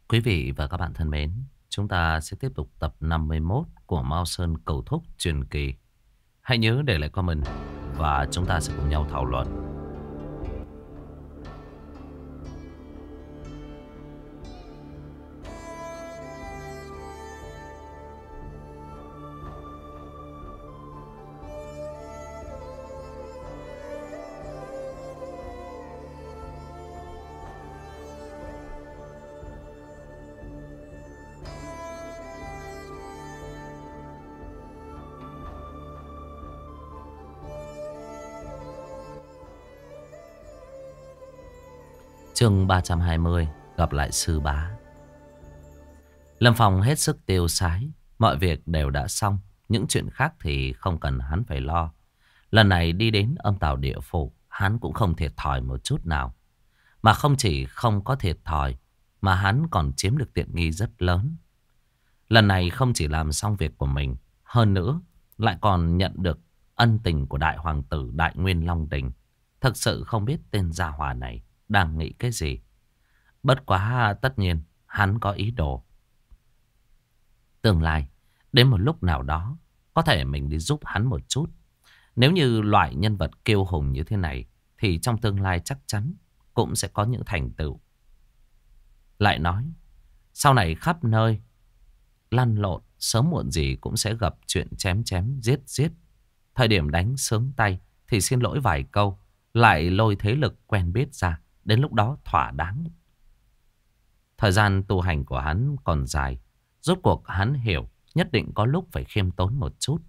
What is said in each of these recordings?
Quý vị và các bạn thân mến, chúng ta sẽ tiếp tục tập 51 của Mao Sơn Cầu Thúc truyền kỳ. Hãy nhớ để lại comment và chúng ta sẽ cùng nhau thảo luận. Chương 320, gặp lại sư bá. Lâm Phong hết sức tiêu sái, mọi việc đều đã xong, những chuyện khác thì không cần hắn phải lo. Lần này đi đến âm tào địa phủ, hắn cũng không thiệt thòi một chút nào. Mà không chỉ không có thiệt thòi, mà hắn còn chiếm được tiện nghi rất lớn. Lần này không chỉ làm xong việc của mình, hơn nữa lại còn nhận được ân tình của đại hoàng tử Đại Nguyên Long Đình. Thực sự không biết tên gia hỏa này đang nghĩ cái gì. Bất quá tất nhiên hắn có ý đồ. Tương lai, đến một lúc nào đó, có thể mình đi giúp hắn một chút. Nếu như loại nhân vật kiêu hùng như thế này, thì trong tương lai chắc chắn cũng sẽ có những thành tựu. Lại nói, sau này khắp nơi lăn lộn, sớm muộn gì cũng sẽ gặp chuyện chém chém giết giết. Thời điểm đánh sướng tay thì xin lỗi vài câu, lại lôi thế lực quen biết ra. Đến lúc đó thỏa đáng. Thời gian tu hành của hắn còn dài. Rốt cuộc hắn hiểu nhất định có lúc phải khiêm tốn một chút.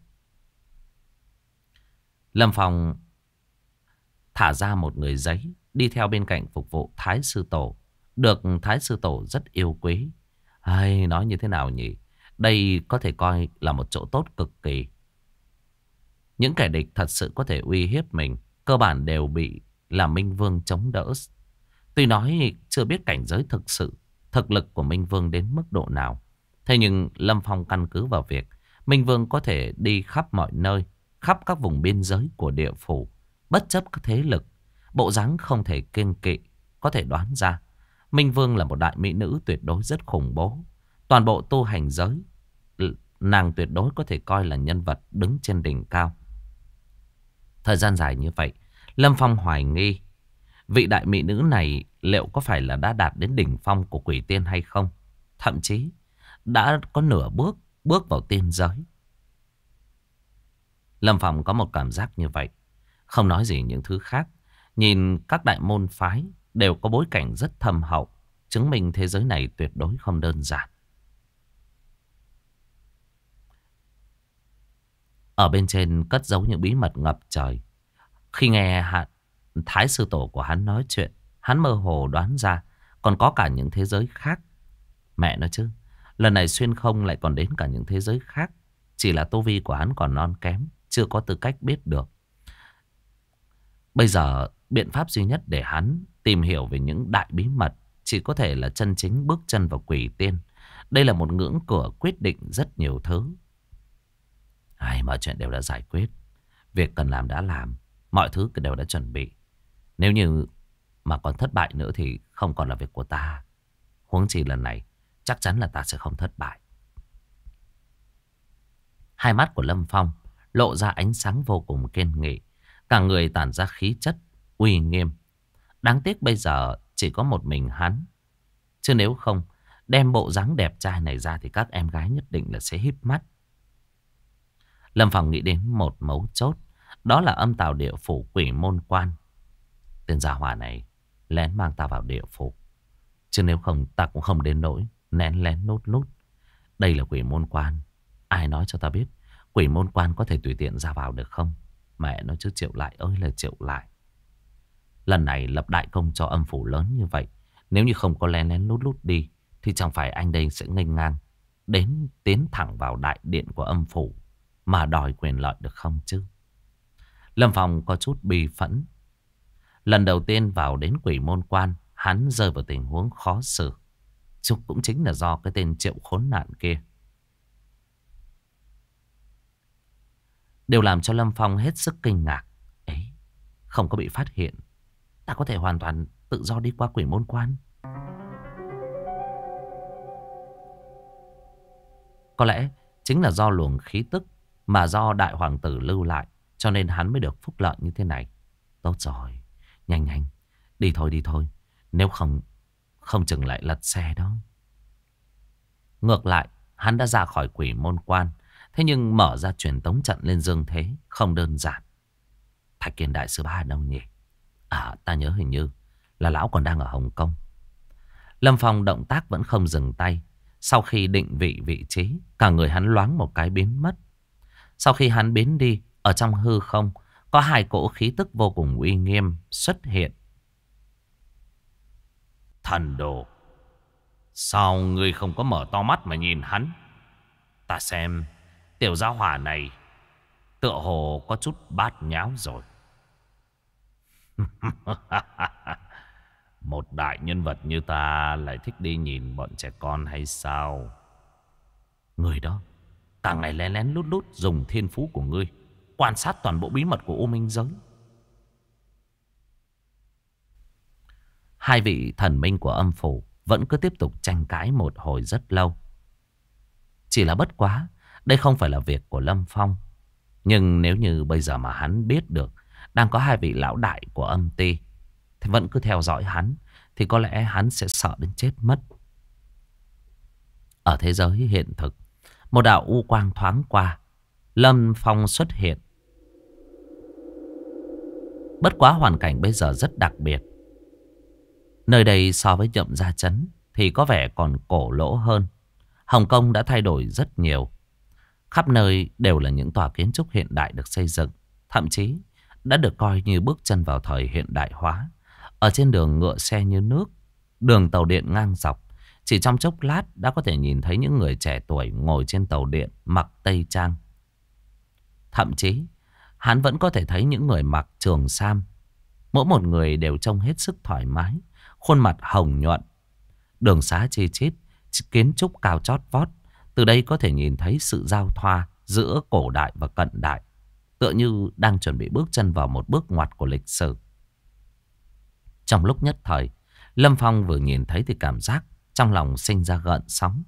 Lâm Phong thả ra một người giấy, đi theo bên cạnh phục vụ Thái Sư Tổ. Được Thái Sư Tổ rất yêu quý. Hay nói như thế nào nhỉ? Đây có thể coi là một chỗ tốt cực kỳ. Những kẻ địch thật sự có thể uy hiếp mình, cơ bản đều bị là Minh Vương chống đỡ. Tuy nói chưa biết cảnh giới thực sự, thực lực của Minh Vương đến mức độ nào. Thế nhưng Lâm Phong căn cứ vào việc Minh Vương có thể đi khắp mọi nơi, khắp các vùng biên giới của địa phủ, bất chấp các thế lực, bộ dáng không thể kiêng kỵ, có thể đoán ra Minh Vương là một đại mỹ nữ tuyệt đối rất khủng bố. Toàn bộ tu hành giới, nàng tuyệt đối có thể coi là nhân vật đứng trên đỉnh cao. Thời gian dài như vậy, Lâm Phong hoài nghi vị đại mỹ nữ này liệu có phải là đã đạt đến đỉnh phong của quỷ tiên hay không? Thậm chí đã có nửa bước vào tiên giới. Lâm Phong có một cảm giác như vậy. Không nói gì những thứ khác. Nhìn các đại môn phái đều có bối cảnh rất thâm hậu, chứng minh thế giới này tuyệt đối không đơn giản. Ở bên trên cất giấu những bí mật ngập trời. Khi nghe Thái Sư Tổ của hắn nói chuyện, hắn mơ hồ đoán ra còn có cả những thế giới khác. Mẹ nói chứ, lần này xuyên không lại còn đến cả những thế giới khác. Chỉ là tu vi của hắn còn non kém, chưa có tư cách biết được. Bây giờ biện pháp duy nhất để hắn tìm hiểu về những đại bí mật chỉ có thể là chân chính bước chân vào quỷ tiên. Đây là một ngưỡng cửa quyết định rất nhiều thứ. Mọi chuyện đều đã giải quyết. Việc cần làm đã làm. Mọi thứ đều đã chuẩn bị. Nếu như mà còn thất bại nữa thì không còn là việc của ta. Huống chi lần này chắc chắn là ta sẽ không thất bại. Hai mắt của Lâm Phong lộ ra ánh sáng vô cùng kiên nghị. Cả người tản ra khí chất uy nghiêm. Đáng tiếc bây giờ chỉ có một mình hắn. Chứ nếu không đem bộ dáng đẹp trai này ra thì các em gái nhất định là sẽ híp mắt. Lâm Phong nghĩ đến một mấu chốt. Đó là âm tào địa phủ Quỷ Môn Quan. Tên gia hỏa này lén mang ta vào địa phủ. Chứ nếu không ta cũng không đến nỗi nén lén nút nút. Đây là Quỷ Môn Quan. Ai nói cho ta biết Quỷ Môn Quan có thể tùy tiện ra vào được không? Mẹ nói chứ Triệu Lại ơi là Triệu Lại. Lần này lập đại công cho âm phủ lớn như vậy, nếu như không có lén lén lút lút đi thì chẳng phải anh đây sẽ nghênh ngang đến tiến thẳng vào đại điện của âm phủ mà đòi quyền lợi được không chứ? Lâm Phong có chút bi phẫn. Lần đầu tiên vào đến Quỷ Môn Quan, hắn rơi vào tình huống khó xử. Cũng chính là do cái tên Triệu khốn nạn kia. Điều làm cho Lâm Phong hết sức kinh ngạc ấy, không có bị phát hiện. Ta có thể hoàn toàn tự do đi qua Quỷ Môn Quan. Có lẽ chính là do luồng khí tức mà do đại hoàng tử lưu lại, cho nên hắn mới được phúc lợi như thế này. Tốt rồi, nhanh nhanh, đi thôi đi thôi. Nếu không, không chừng lại lật xe đó. Ngược lại, hắn đã ra khỏi quỷ môn quan. Thế nhưng mở ra truyền tống trận lên dương thế không đơn giản. Thạch Kiên đại sư bá ở đâu nhỉ? À, ta nhớ hình như là lão còn đang ở Hồng Kông. Lâm Phong động tác vẫn không dừng tay. Sau khi định vị trí, cả người hắn loáng một cái biến mất. Sau khi hắn biến đi, ở trong hư không có hai cỗ khí tức vô cùng uy nghiêm xuất hiện. Thần đồ, sao ngươi không có mở to mắt mà nhìn hắn? Ta xem tiểu gia hỏa này tựa hồ có chút bát nháo rồi. Một đại nhân vật như ta lại thích đi nhìn bọn trẻ con hay sao? Người đó cả ngày lén lén lút lút dùng thiên phú của ngươi quan sát toàn bộ bí mật của U Minh giới. Hai vị thần minh của âm phủ vẫn cứ tiếp tục tranh cãi một hồi rất lâu. Chỉ là bất quá, đây không phải là việc của Lâm Phong. Nhưng nếu như bây giờ mà hắn biết được đang có hai vị lão đại của âm ty thì vẫn cứ theo dõi hắn, thì có lẽ hắn sẽ sợ đến chết mất. Ở thế giới hiện thực, một đạo u quang thoáng qua, Lâm Phong xuất hiện. Bất quá hoàn cảnh bây giờ rất đặc biệt. Nơi đây so với Nhậm Gia Trấn thì có vẻ còn cổ lỗ hơn. Hồng Kông đã thay đổi rất nhiều. Khắp nơi đều là những tòa kiến trúc hiện đại được xây dựng. Thậm chí đã được coi như bước chân vào thời hiện đại hóa. Ở trên đường ngựa xe như nước, đường tàu điện ngang dọc. Chỉ trong chốc lát đã có thể nhìn thấy những người trẻ tuổi ngồi trên tàu điện mặc tây trang. Thậm chí hắn vẫn có thể thấy những người mặc trường sam. Mỗi một người đều trông hết sức thoải mái, khuôn mặt hồng nhuận, đường xá chi chít, kiến trúc cao chót vót. Từ đây có thể nhìn thấy sự giao thoa giữa cổ đại và cận đại, tựa như đang chuẩn bị bước chân vào một bước ngoặt của lịch sử. Trong lúc nhất thời, Lâm Phong vừa nhìn thấy thì cảm giác trong lòng sinh ra gợn sóng.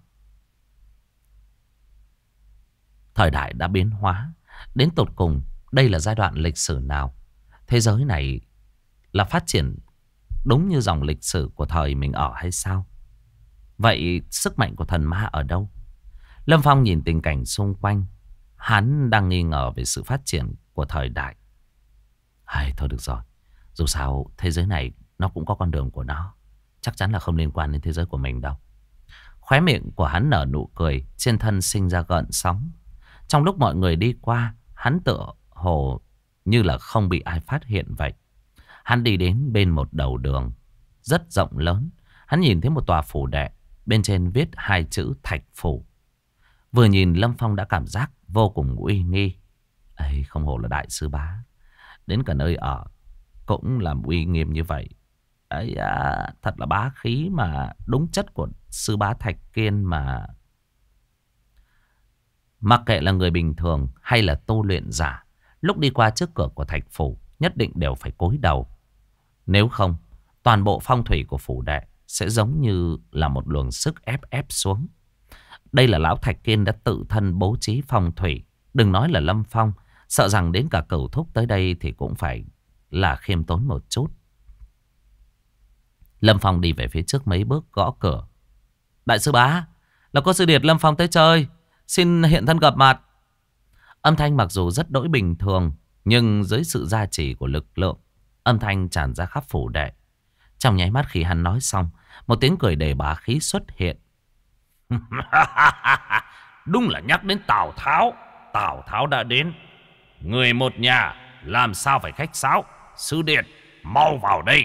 Thời đại đã biến hóa. Đến tột cùng, đây là giai đoạn lịch sử nào? Thế giới này là phát triển đúng như dòng lịch sử của thời mình ở hay sao? Vậy sức mạnh của thần ma ở đâu? Lâm Phong nhìn tình cảnh xung quanh. Hắn đang nghi ngờ về sự phát triển của thời đại. Hay thôi được rồi. Dù sao thế giới này nó cũng có con đường của nó. Chắc chắn là không liên quan đến thế giới của mình đâu. Khóe miệng của hắn nở nụ cười, trên thân sinh ra gợn sóng. Trong lúc mọi người đi qua, hắn tựa hồ như là không bị ai phát hiện vậy. Hắn đi đến bên một đầu đường rất rộng lớn. Hắn nhìn thấy một tòa phủ đệ, bên trên viết hai chữ Thạch Phủ. Vừa nhìn Lâm Phong đã cảm giác vô cùng uy nghi. Ấy, không hổ là đại sư bá, đến cả nơi ở cũng làm uy nghiêm như vậy. Ấy à, thật là bá khí mà, đúng chất của sư bá Thạch Kiên mà. Mặc kệ là người bình thường hay là tu luyện giả, lúc đi qua trước cửa của Thạch Phủ nhất định đều phải cúi đầu. Nếu không, toàn bộ phong thủy của phủ đệ sẽ giống như là một luồng sức ép xuống. Đây là lão Thạch Kiên đã tự thân bố trí phong thủy. Đừng nói là Lâm Phong, sợ rằng đến cả Cửu Thúc tới đây thì cũng phải là khiêm tốn một chút. Lâm Phong đi về phía trước mấy bước, gõ cửa. Đại sư bá, là có sư điệt Lâm Phong tới chơi, xin hiện thân gặp mặt. Âm thanh mặc dù rất đỗi bình thường, nhưng dưới sự gia trì của lực lượng, âm thanh tràn ra khắp phủ đệ. Trong nháy mắt khi hắn nói xong, một tiếng cười đầy bá khí xuất hiện. Đúng là nhắc đến Tào Tháo. Tào Tháo đã đến. Người một nhà làm sao phải khách sáo. Sư điệt, mau vào đây.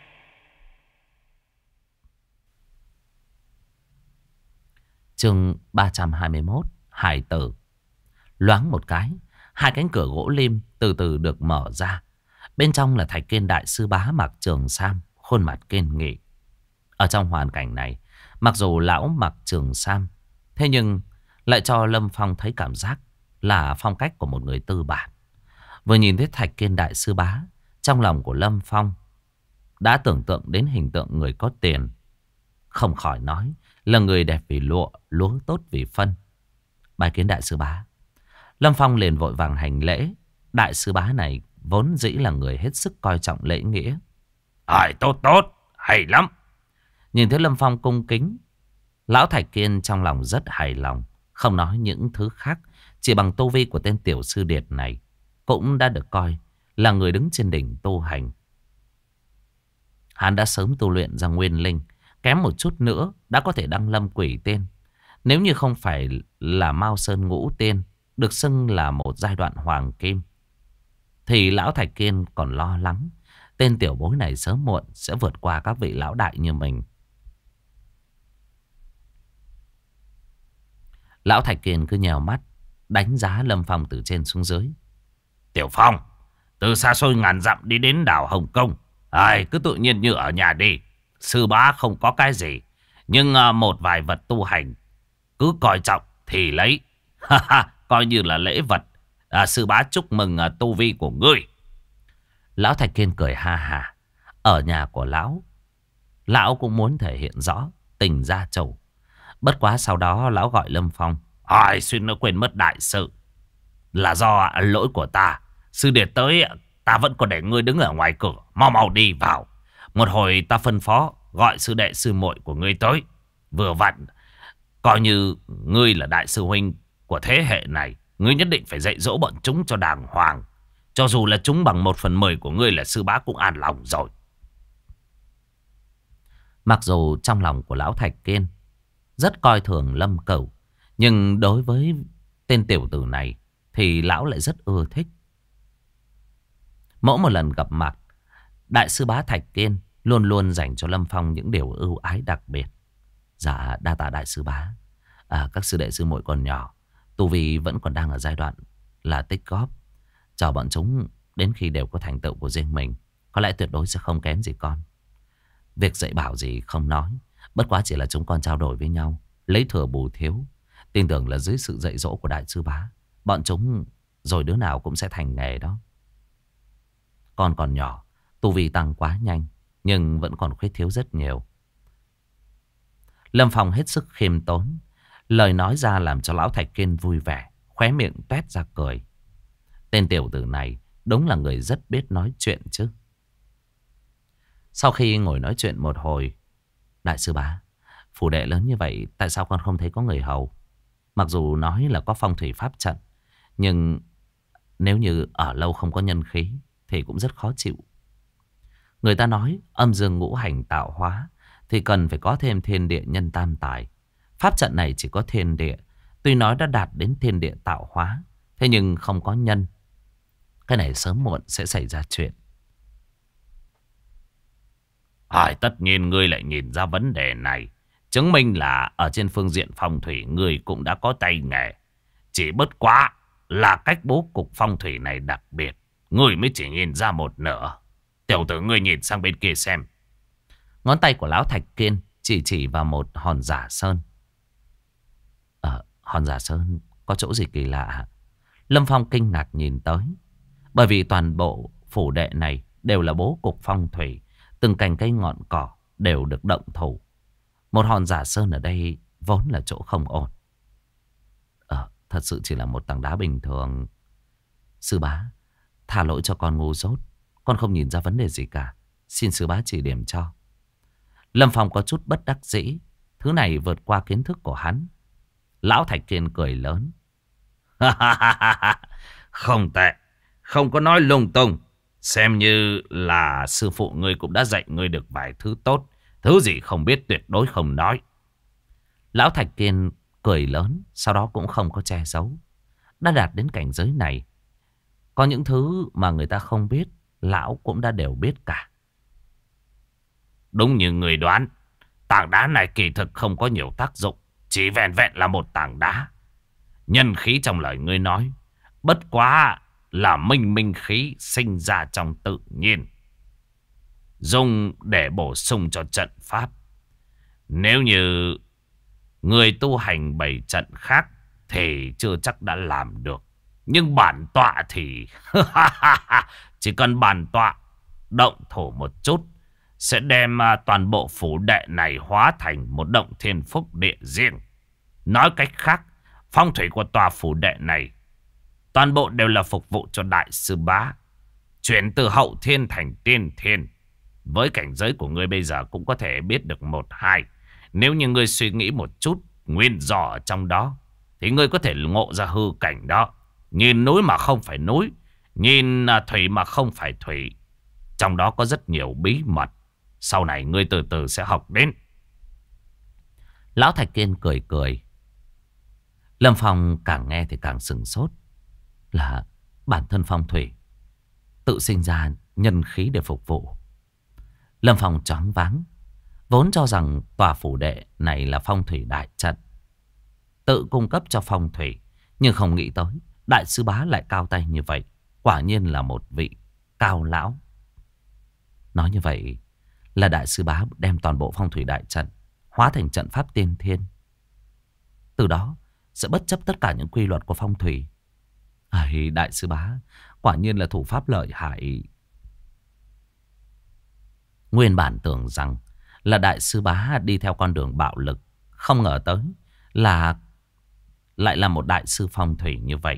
Chương 321, Hải tử. Loáng một cái, hai cánh cửa gỗ lim từ từ được mở ra. Bên trong là Thạch Kiên đại sư bá mặc trường sam, khuôn mặt kiên nghị. Ở trong hoàn cảnh này, mặc dù lão mặc trường sam, thế nhưng lại cho Lâm Phong thấy cảm giác là phong cách của một người tư bản. Vừa nhìn thấy Thạch Kiên đại sư bá, trong lòng của Lâm Phong đã tưởng tượng đến hình tượng người có tiền. Không khỏi nói là người đẹp vì lụa, lúa tốt vì phân. Bái kiến đại sư bá. Lâm Phong liền vội vàng hành lễ. Đại sư bá này vốn dĩ là người hết sức coi trọng lễ nghĩa. Tốt tốt, hay lắm. Nhìn thấy Lâm Phong cung kính, Lão Thạch Kiên trong lòng rất hài lòng. Không nói những thứ khác, chỉ bằng tu vi của tên tiểu sư điệt này cũng đã được coi là người đứng trên đỉnh tu hành. Hắn đã sớm tu luyện ra nguyên linh, kém một chút nữa đã có thể đăng lâm quỷ tiên. Nếu như không phải là Mao Sơn Ngũ Tiên, được xưng là một giai đoạn hoàng kim, thì Lão Thạch Kiên còn lo lắng tên tiểu bối này sớm muộn sẽ vượt qua các vị lão đại như mình. Lão Thạch Kiên cứ nhèo mắt đánh giá Lâm Phong từ trên xuống dưới. Tiểu Phong, từ xa xôi ngàn dặm đi đến đảo Hồng Kông, cứ tự nhiên như ở nhà đi. Sư bá không có cái gì, nhưng một vài vật tu hành cứ coi trọng thì lấy. Coi như là lễ vật. Sư bá chúc mừng tu vi của ngươi. Lão Thạch Kiên cười ha ha. Ở nhà của lão cũng muốn thể hiện rõ tình gia chủ. Bất quá sau đó lão gọi Lâm Phong. Xuyên nó quên mất đại sự. Là do lỗi của ta. Sư điệt tới, ta vẫn còn để ngươi đứng ở ngoài cửa. Mau mau đi vào. Một hồi ta phân phó gọi sư đệ sư muội của ngươi tới. Vừa vặn, coi như ngươi là đại sư huynh của thế hệ này, ngươi nhất định phải dạy dỗ bọn chúng cho đàng hoàng. Cho dù là chúng bằng 1/10 của ngươi là sư bá cũng an lòng rồi. Mặc dù trong lòng của Lão Thạch Kiên rất coi thường Lâm Cửu, nhưng đối với tên tiểu tử này thì lão lại rất ưa thích. Mỗi một lần gặp mặt, đại sư bá Thạch Kiên luôn luôn dành cho Lâm Phong những điều ưu ái đặc biệt. Dạ đa tạ đại sư bá. Các sư đệ sư muội còn nhỏ, tu vi vẫn còn đang ở giai đoạn là tích góp. Chờ bọn chúng đến khi đều có thành tựu của riêng mình, có lẽ tuyệt đối sẽ không kém gì con. Việc dạy bảo gì không nói, bất quá chỉ là chúng con trao đổi với nhau, lấy thừa bù thiếu. Tin tưởng là dưới sự dạy dỗ của đại sư bá, bọn chúng rồi đứa nào cũng sẽ thành nghề đó. Con còn nhỏ, tu vi tăng quá nhanh, nhưng vẫn còn khuyết thiếu rất nhiều. Lâm Phong hết sức khiêm tốn, lời nói ra làm cho Lão Thạch Kiên vui vẻ, khóe miệng toét ra cười. Tên tiểu tử này đúng là người rất biết nói chuyện chứ. Sau khi ngồi nói chuyện một hồi, đại sư bá, phủ đệ lớn như vậy tại sao con không thấy có người hầu? Mặc dù nói là có phong thủy pháp trận, nhưng nếu như ở lâu không có nhân khí thì cũng rất khó chịu. Người ta nói âm dương ngũ hành tạo hóa thì cần phải có thêm thiên địa nhân tam tài. Pháp trận này chỉ có thiên địa, tuy nói đã đạt đến thiên địa tạo hóa, thế nhưng không có nhân. Cái này sớm muộn sẽ xảy ra chuyện. Tất nhiên ngươi lại nhìn ra vấn đề này, chứng minh là ở trên phương diện phong thủy ngươi cũng đã có tay nghề. Chỉ bất quá là cách bố cục phong thủy này đặc biệt, ngươi mới chỉ nhìn ra một nửa. Tiểu tử ngươi nhìn sang bên kia xem. Ngón tay của Lão Thạch Kiên chỉ vào một hòn giả sơn. Hòn giả sơn có chỗ gì kỳ lạ hả? Lâm Phong kinh ngạc nhìn tới. Bởi vì toàn bộ phủ đệ này đều là bố cục phong thủy, từng cành cây ngọn cỏ đều được động thủ. Một hòn giả sơn ở đây vốn là chỗ không ổn. Thật sự chỉ là một tảng đá bình thường. Sư bá, thả lỗi cho con ngu dốt, con không nhìn ra vấn đề gì cả, xin sư bá chỉ điểm cho. Lâm Phong có chút bất đắc dĩ, thứ này vượt qua kiến thức của hắn. Lão Thạch Kiên cười lớn. Không tệ, không có nói lung tung. Xem như là sư phụ ngươi cũng đã dạy ngươi được vài thứ tốt. Thứ gì không biết tuyệt đối không nói. Lão Thạch Kiên cười lớn, sau đó cũng không có che giấu. Đã đạt đến cảnh giới này, có những thứ mà người ta không biết, lão cũng đã đều biết cả. Đúng như người đoán, tảng đá này kỳ thực không có nhiều tác dụng, chỉ vẹn vẹn là một tảng đá. Nhân khí trong lời ngươi nói bất quá là minh khí sinh ra trong tự nhiên, dùng để bổ sung cho trận pháp. Nếu như người tu hành 7 trận khác thì chưa chắc đã làm được. Nhưng bản tọa thì chỉ cần bản tọa động thổ một chút, sẽ đem toàn bộ phủ đệ này hóa thành một động thiên phúc địa riêng. Nói cách khác, Phong thủy của tòa phủ đệ này toàn bộ đều là phục vụ cho đại sư bá. Chuyển từ hậu thiên thành tiên thiên. Với cảnh giới của ngươi bây giờ cũng có thể biết được một hai. Nếu như ngươi suy nghĩ một chút nguyên do ở trong đó, thì ngươi có thể ngộ ra hư cảnh đó. Nhìn núi mà không phải núi, nhìn thủy mà không phải thủy. Trong đó có rất nhiều bí mật. Sau này ngươi từ từ sẽ học đến. Lão Thạch Kiên cười cười. Lâm Phong càng nghe thì càng sửng sốt. Là bản thân phong thủy tự sinh ra nhân khí để phục vụ. Lâm Phong choáng váng. Vốn cho rằng tòa phủ đệ này là phong thủy đại trận, tự cung cấp cho phong thủy. Nhưng không nghĩ tới đại sư bá lại cao tay như vậy. Quả nhiên là một vị cao lão. Nói như vậy là đại sư bá đem toàn bộ phong thủy đại trận hóa thành trận pháp tiên thiên. Từ đó sẽ bất chấp tất cả những quy luật của phong thủy. Đại sư bá quả nhiên là thủ pháp lợi hại. Nguyên bản tưởng rằng là đại sư bá đi theo con đường bạo lực, không ngờ tới là lại là một đại sư phong thủy như vậy.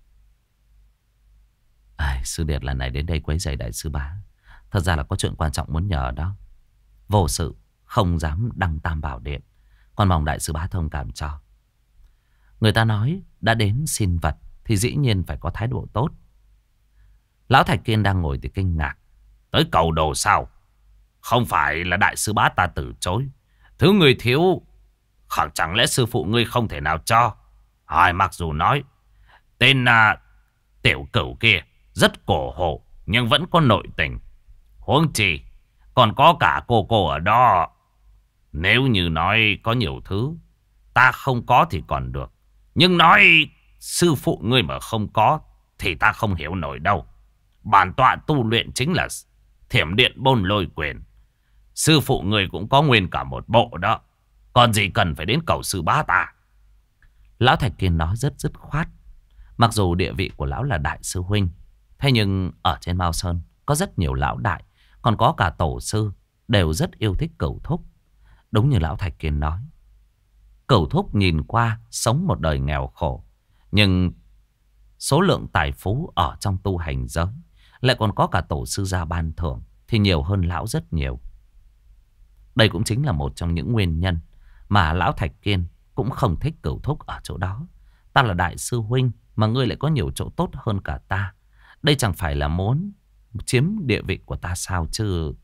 Sư Điệt lần này đến đây quấy rầy đại sư bá, thật ra là có chuyện quan trọng muốn nhờ đó. Vô sự không dám đăng tam bảo điện, còn mong đại sư bá thông cảm cho. Người ta nói đã đến xin vật thì dĩ nhiên phải có thái độ tốt. Lão Thạch Kiên đang ngồi thì kinh ngạc. Tới cầu đồ sao? Không phải là đại sư bá ta từ chối. Thứ người thiếu, chẳng lẽ sư phụ ngươi không thể nào cho? Mặc dù nói tên tiểu cửu kia rất cổ hủ, nhưng vẫn có nội tình. Huống chi còn có cả cô ở đó. Nếu như nói có nhiều thứ ta không có thì còn được, nhưng nói sư phụ ngươi mà không có thì ta không hiểu nổi đâu. Bản tọa tu luyện chính là Thiểm Điện Bôn Lôi Quyền. Sư phụ người cũng có nguyên cả một bộ đó. Còn gì cần phải đến cầu sư bá ta? Lão Thạch Kiên nói rất dứt khoát. Mặc dù địa vị của lão là đại sư huynh, thế nhưng ở trên Mao Sơn có rất nhiều lão đại, còn có cả tổ sư, đều rất yêu thích Cửu Thúc. Đúng như lão Thạch Kiên nói, Cửu Thúc nhìn qua sống một đời nghèo khổ, nhưng số lượng tài phú ở trong tu hành giới, lại còn có cả tổ sư gia ban thưởng, thì nhiều hơn lão rất nhiều. Đây cũng chính là một trong những nguyên nhân mà lão Thạch Kiên cũng không thích Cửu Thúc ở chỗ đó. Ta là đại sư huynh mà ngươi lại có nhiều chỗ tốt hơn cả ta. Đây chẳng phải là muốn chiếm địa vị của ta sao chứ?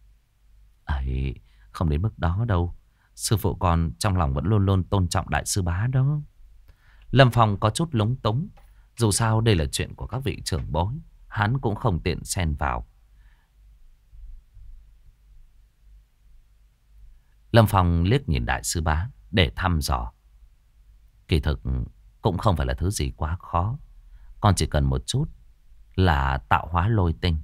Không đến mức đó đâu. Sư phụ con trong lòng vẫn luôn luôn tôn trọng đại sư bá đó. Lâm Phong có chút lúng túng. Dù sao đây là chuyện của các vị trưởng bối, hắn cũng không tiện xen vào. Lâm Phong liếc nhìn đại sư bá để thăm dò. Kỳ thực cũng không phải là thứ gì quá khó. Con chỉ cần một chút là tạo hóa lôi tinh.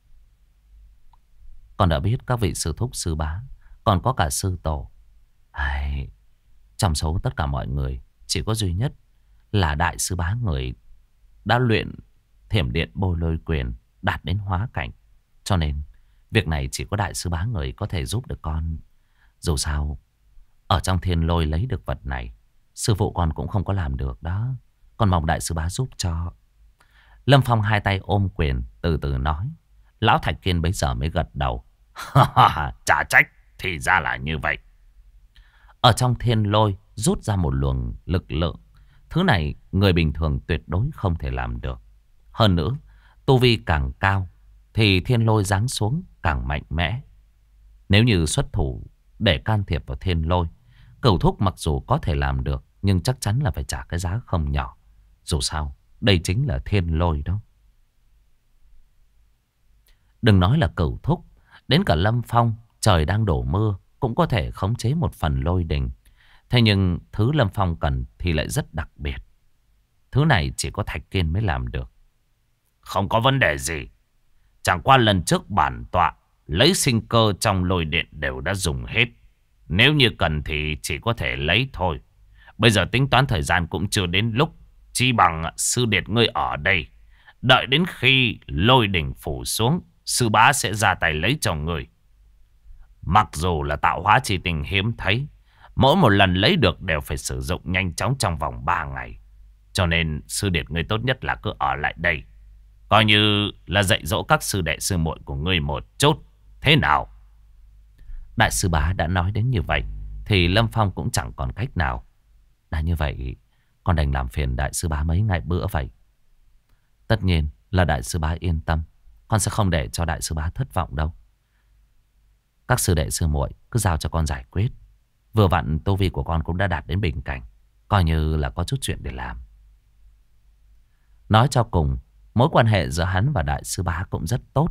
Con đã biết các vị sư thúc sư bá, còn có cả sư tổ. Trong số tất cả mọi người, chỉ có duy nhất là đại sư bá người đã luyện Thiểm Điện Bôn Lôi Quyền đạt đến hóa cảnh. Cho nên việc này chỉ có đại sư bá người có thể giúp được con. Dù sao ở trong thiên lôi lấy được vật này, sư phụ con cũng không có làm được đó. Con mong đại sư bá giúp cho. Lâm Phong hai tay ôm quyền từ từ nói. Lão Thạch Kiên bấy giờ mới gật đầu. Chả trách, thì ra là như vậy. Ở trong thiên lôi rút ra một luồng lực lượng. Thứ này người bình thường tuyệt đối không thể làm được. Hơn nữa, tu vi càng cao thì thiên lôi giáng xuống càng mạnh mẽ. Nếu như xuất thủ để can thiệp vào thiên lôi, Cửu Thúc mặc dù có thể làm được, nhưng chắc chắn là phải trả cái giá không nhỏ. Dù sao, đây chính là thiên lôi đó. Đừng nói là Cửu Thúc, đến cả Lâm Phong, trời đang đổ mưa, cũng có thể khống chế một phần lôi đình. Thế nhưng thứ Lâm Phong cần thì lại rất đặc biệt. Thứ này chỉ có Thạch Kiên mới làm được. Không có vấn đề gì. Chẳng qua lần trước bản tọa lấy sinh cơ trong lôi điện đều đã dùng hết. Nếu như cần thì chỉ có thể lấy thôi. Bây giờ tính toán thời gian cũng chưa đến lúc. Chi bằng sư điệt ngươi ở đây. Đợi đến khi lôi đỉnh phủ xuống, sư bá sẽ ra tay lấy cho ngươi. Mặc dù là tạo hóa chi tình hiếm thấy, mỗi một lần lấy được đều phải sử dụng nhanh chóng trong vòng 3 ngày. Cho nên sư điệt ngươi tốt nhất là cứ ở lại đây. Coi như là dạy dỗ các sư đệ sư muội của ngươi một chút. Thế nào? Đại sư bá đã nói đến như vậy thì Lâm Phong cũng chẳng còn cách nào. Đã như vậy, con đành làm phiền đại sư bá mấy ngày bữa vậy. Tất nhiên là đại sư bá yên tâm, con sẽ không để cho đại sư bá thất vọng đâu. Các sư đệ sư muội cứ giao cho con giải quyết. Vừa vặn tu vi của con cũng đã đạt đến bình cảnh, coi như là có chút chuyện để làm. Nói cho cùng, mối quan hệ giữa hắn và đại sư bá cũng rất tốt.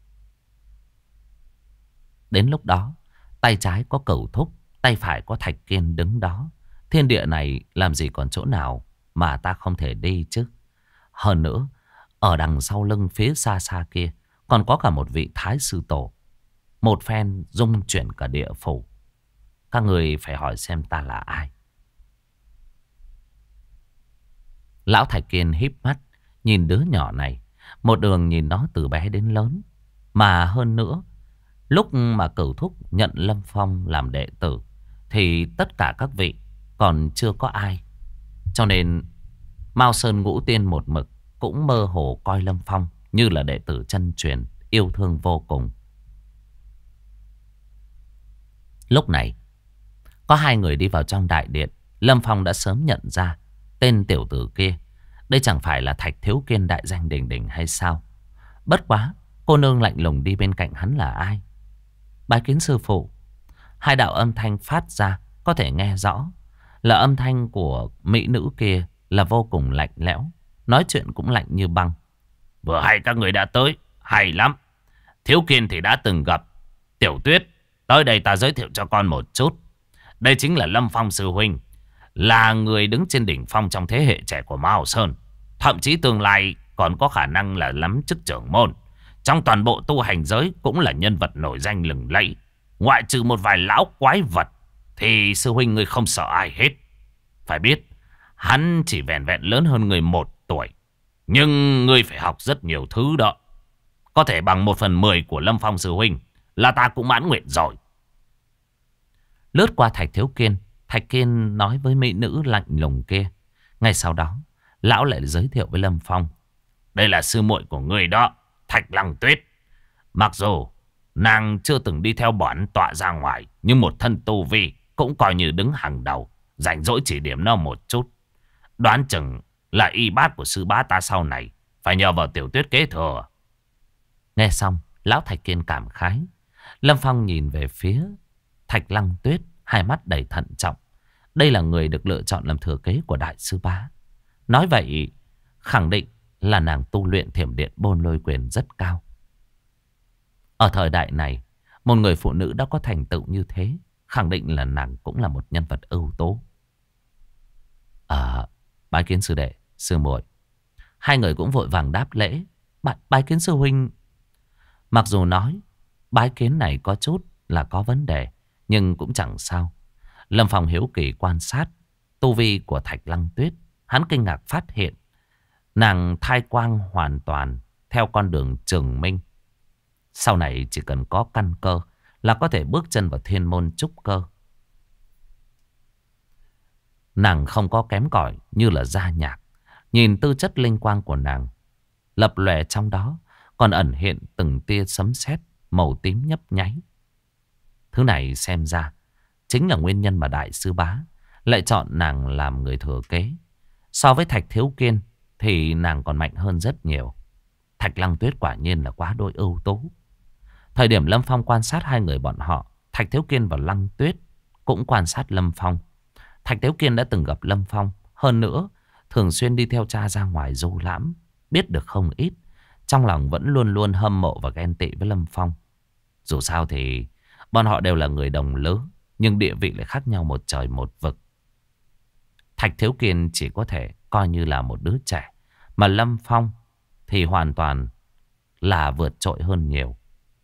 Đến lúc đó, tay trái có Cửu Thúc, tay phải có Thạch Kiên đứng đó. Thiên địa này làm gì còn chỗ nào mà ta không thể đi chứ. Hơn nữa, ở đằng sau lưng phía xa xa kia còn có cả một vị Thái Sư Tổ. Một phen rung chuyển cả địa phủ. Các người phải hỏi xem ta là ai. Lão Thạch Kiên híp mắt nhìn đứa nhỏ này. Một đường nhìn nó từ bé đến lớn. Mà hơn nữa, lúc mà Cửu Thúc nhận Lâm Phong làm đệ tử thì tất cả các vị còn chưa có ai. Cho nên Mao Sơn Ngũ Tiên một mực cũng mơ hồ coi Lâm Phong như là đệ tử chân truyền, yêu thương vô cùng. Lúc này có hai người đi vào trong đại điện. Lâm Phong đã sớm nhận ra tên tiểu tử kia. Đây chẳng phải là Thạch Thiếu Kiên đại danh đỉnh đỉnh hay sao? Bất quá, cô nương lạnh lùng đi bên cạnh hắn là ai? Bái kiến sư phụ. Hai đạo âm thanh phát ra có thể nghe rõ là âm thanh của mỹ nữ kia, là vô cùng lạnh lẽo, nói chuyện cũng lạnh như băng. Vừa hay các người đã tới, hay lắm. Thiếu Kiên thì đã từng gặp. Tiểu Tuyết, tới đây ta giới thiệu cho con một chút. Đây chính là Lâm Phong sư huynh, là người đứng trên đỉnh phong trong thế hệ trẻ của Mao Sơn. Thậm chí tương lai còn có khả năng là nắm chức trưởng môn. Trong toàn bộ tu hành giới cũng là nhân vật nổi danh lừng lẫy. Ngoại trừ một vài lão quái vật thì sư huynh ngươi không sợ ai hết. Phải biết, hắn chỉ vẹn vẹn lớn hơn người 1 tuổi. Nhưng ngươi phải học rất nhiều thứ đó. Có thể bằng 1/10 của Lâm Phong sư huynh là ta cũng mãn nguyện rồi. Lướt qua Thạch Thiếu Kiên, Thạch Kiên nói với mỹ nữ lạnh lùng kia. Ngay sau đó, lão lại giới thiệu với Lâm Phong. Đây là sư muội của ngươi đó, Thạch Lăng Tuyết. Mặc dù nàng chưa từng đi theo bọn tọa ra ngoài, nhưng một thân tu vi cũng coi như đứng hàng đầu, rảnh rỗi chỉ điểm nó một chút. Đoán chừng là y bát của sư bá ta sau này phải nhờ vào Tiểu Tuyết kế thừa. Nghe xong, lão Thạch Kiên cảm khái. Lâm Phong nhìn về phía Thạch Lăng Tuyết, hai mắt đầy thận trọng. Đây là người được lựa chọn làm thừa kế của đại sư bá. Nói vậy, khẳng định là nàng tu luyện thiểm điện bôn lôi quyền rất cao. Ở thời đại này, một người phụ nữ đã có thành tựu như thế, khẳng định là nàng cũng là một nhân vật ưu tố. Bái kiến sư đệ, sư muội. Hai người cũng vội vàng đáp lễ. Bái kiến sư huynh. Mặc dù nói bái kiến này có chút là có vấn đề, nhưng cũng chẳng sao. Lâm Phong hiếu kỳ quan sát tu vi của Thạch Lăng Tuyết. Hắn kinh ngạc phát hiện nàng thai quang hoàn toàn theo con đường trường minh. Sau này chỉ cần có căn cơ là có thể bước chân vào thiên môn trúc cơ. Nàng không có kém cỏi như là Gia Nhạc. Nhìn tư chất linh quang của nàng, lập lòe trong đó còn ẩn hiện từng tia sấm sét màu tím nhấp nháy. Thứ này xem ra chính là nguyên nhân mà đại sư bá lại chọn nàng làm người thừa kế. So với Thạch Thiếu Kiên thì nàng còn mạnh hơn rất nhiều. Thạch Lăng Tuyết quả nhiên là quá đôi ưu tố. Thời điểm Lâm Phong quan sát hai người bọn họ, Thạch Thiếu Kiên và Lăng Tuyết cũng quan sát Lâm Phong. Thạch Thiếu Kiên đã từng gặp Lâm Phong, hơn nữa thường xuyên đi theo cha ra ngoài du lãm, biết được không ít. Trong lòng vẫn luôn luôn hâm mộ và ghen tị với Lâm Phong. Dù sao thì bọn họ đều là người đồng lứa, nhưng địa vị lại khác nhau một trời một vực. Thạch Thiếu Kiên chỉ có thể coi như là một đứa trẻ, mà Lâm Phong thì hoàn toàn là vượt trội hơn nhiều.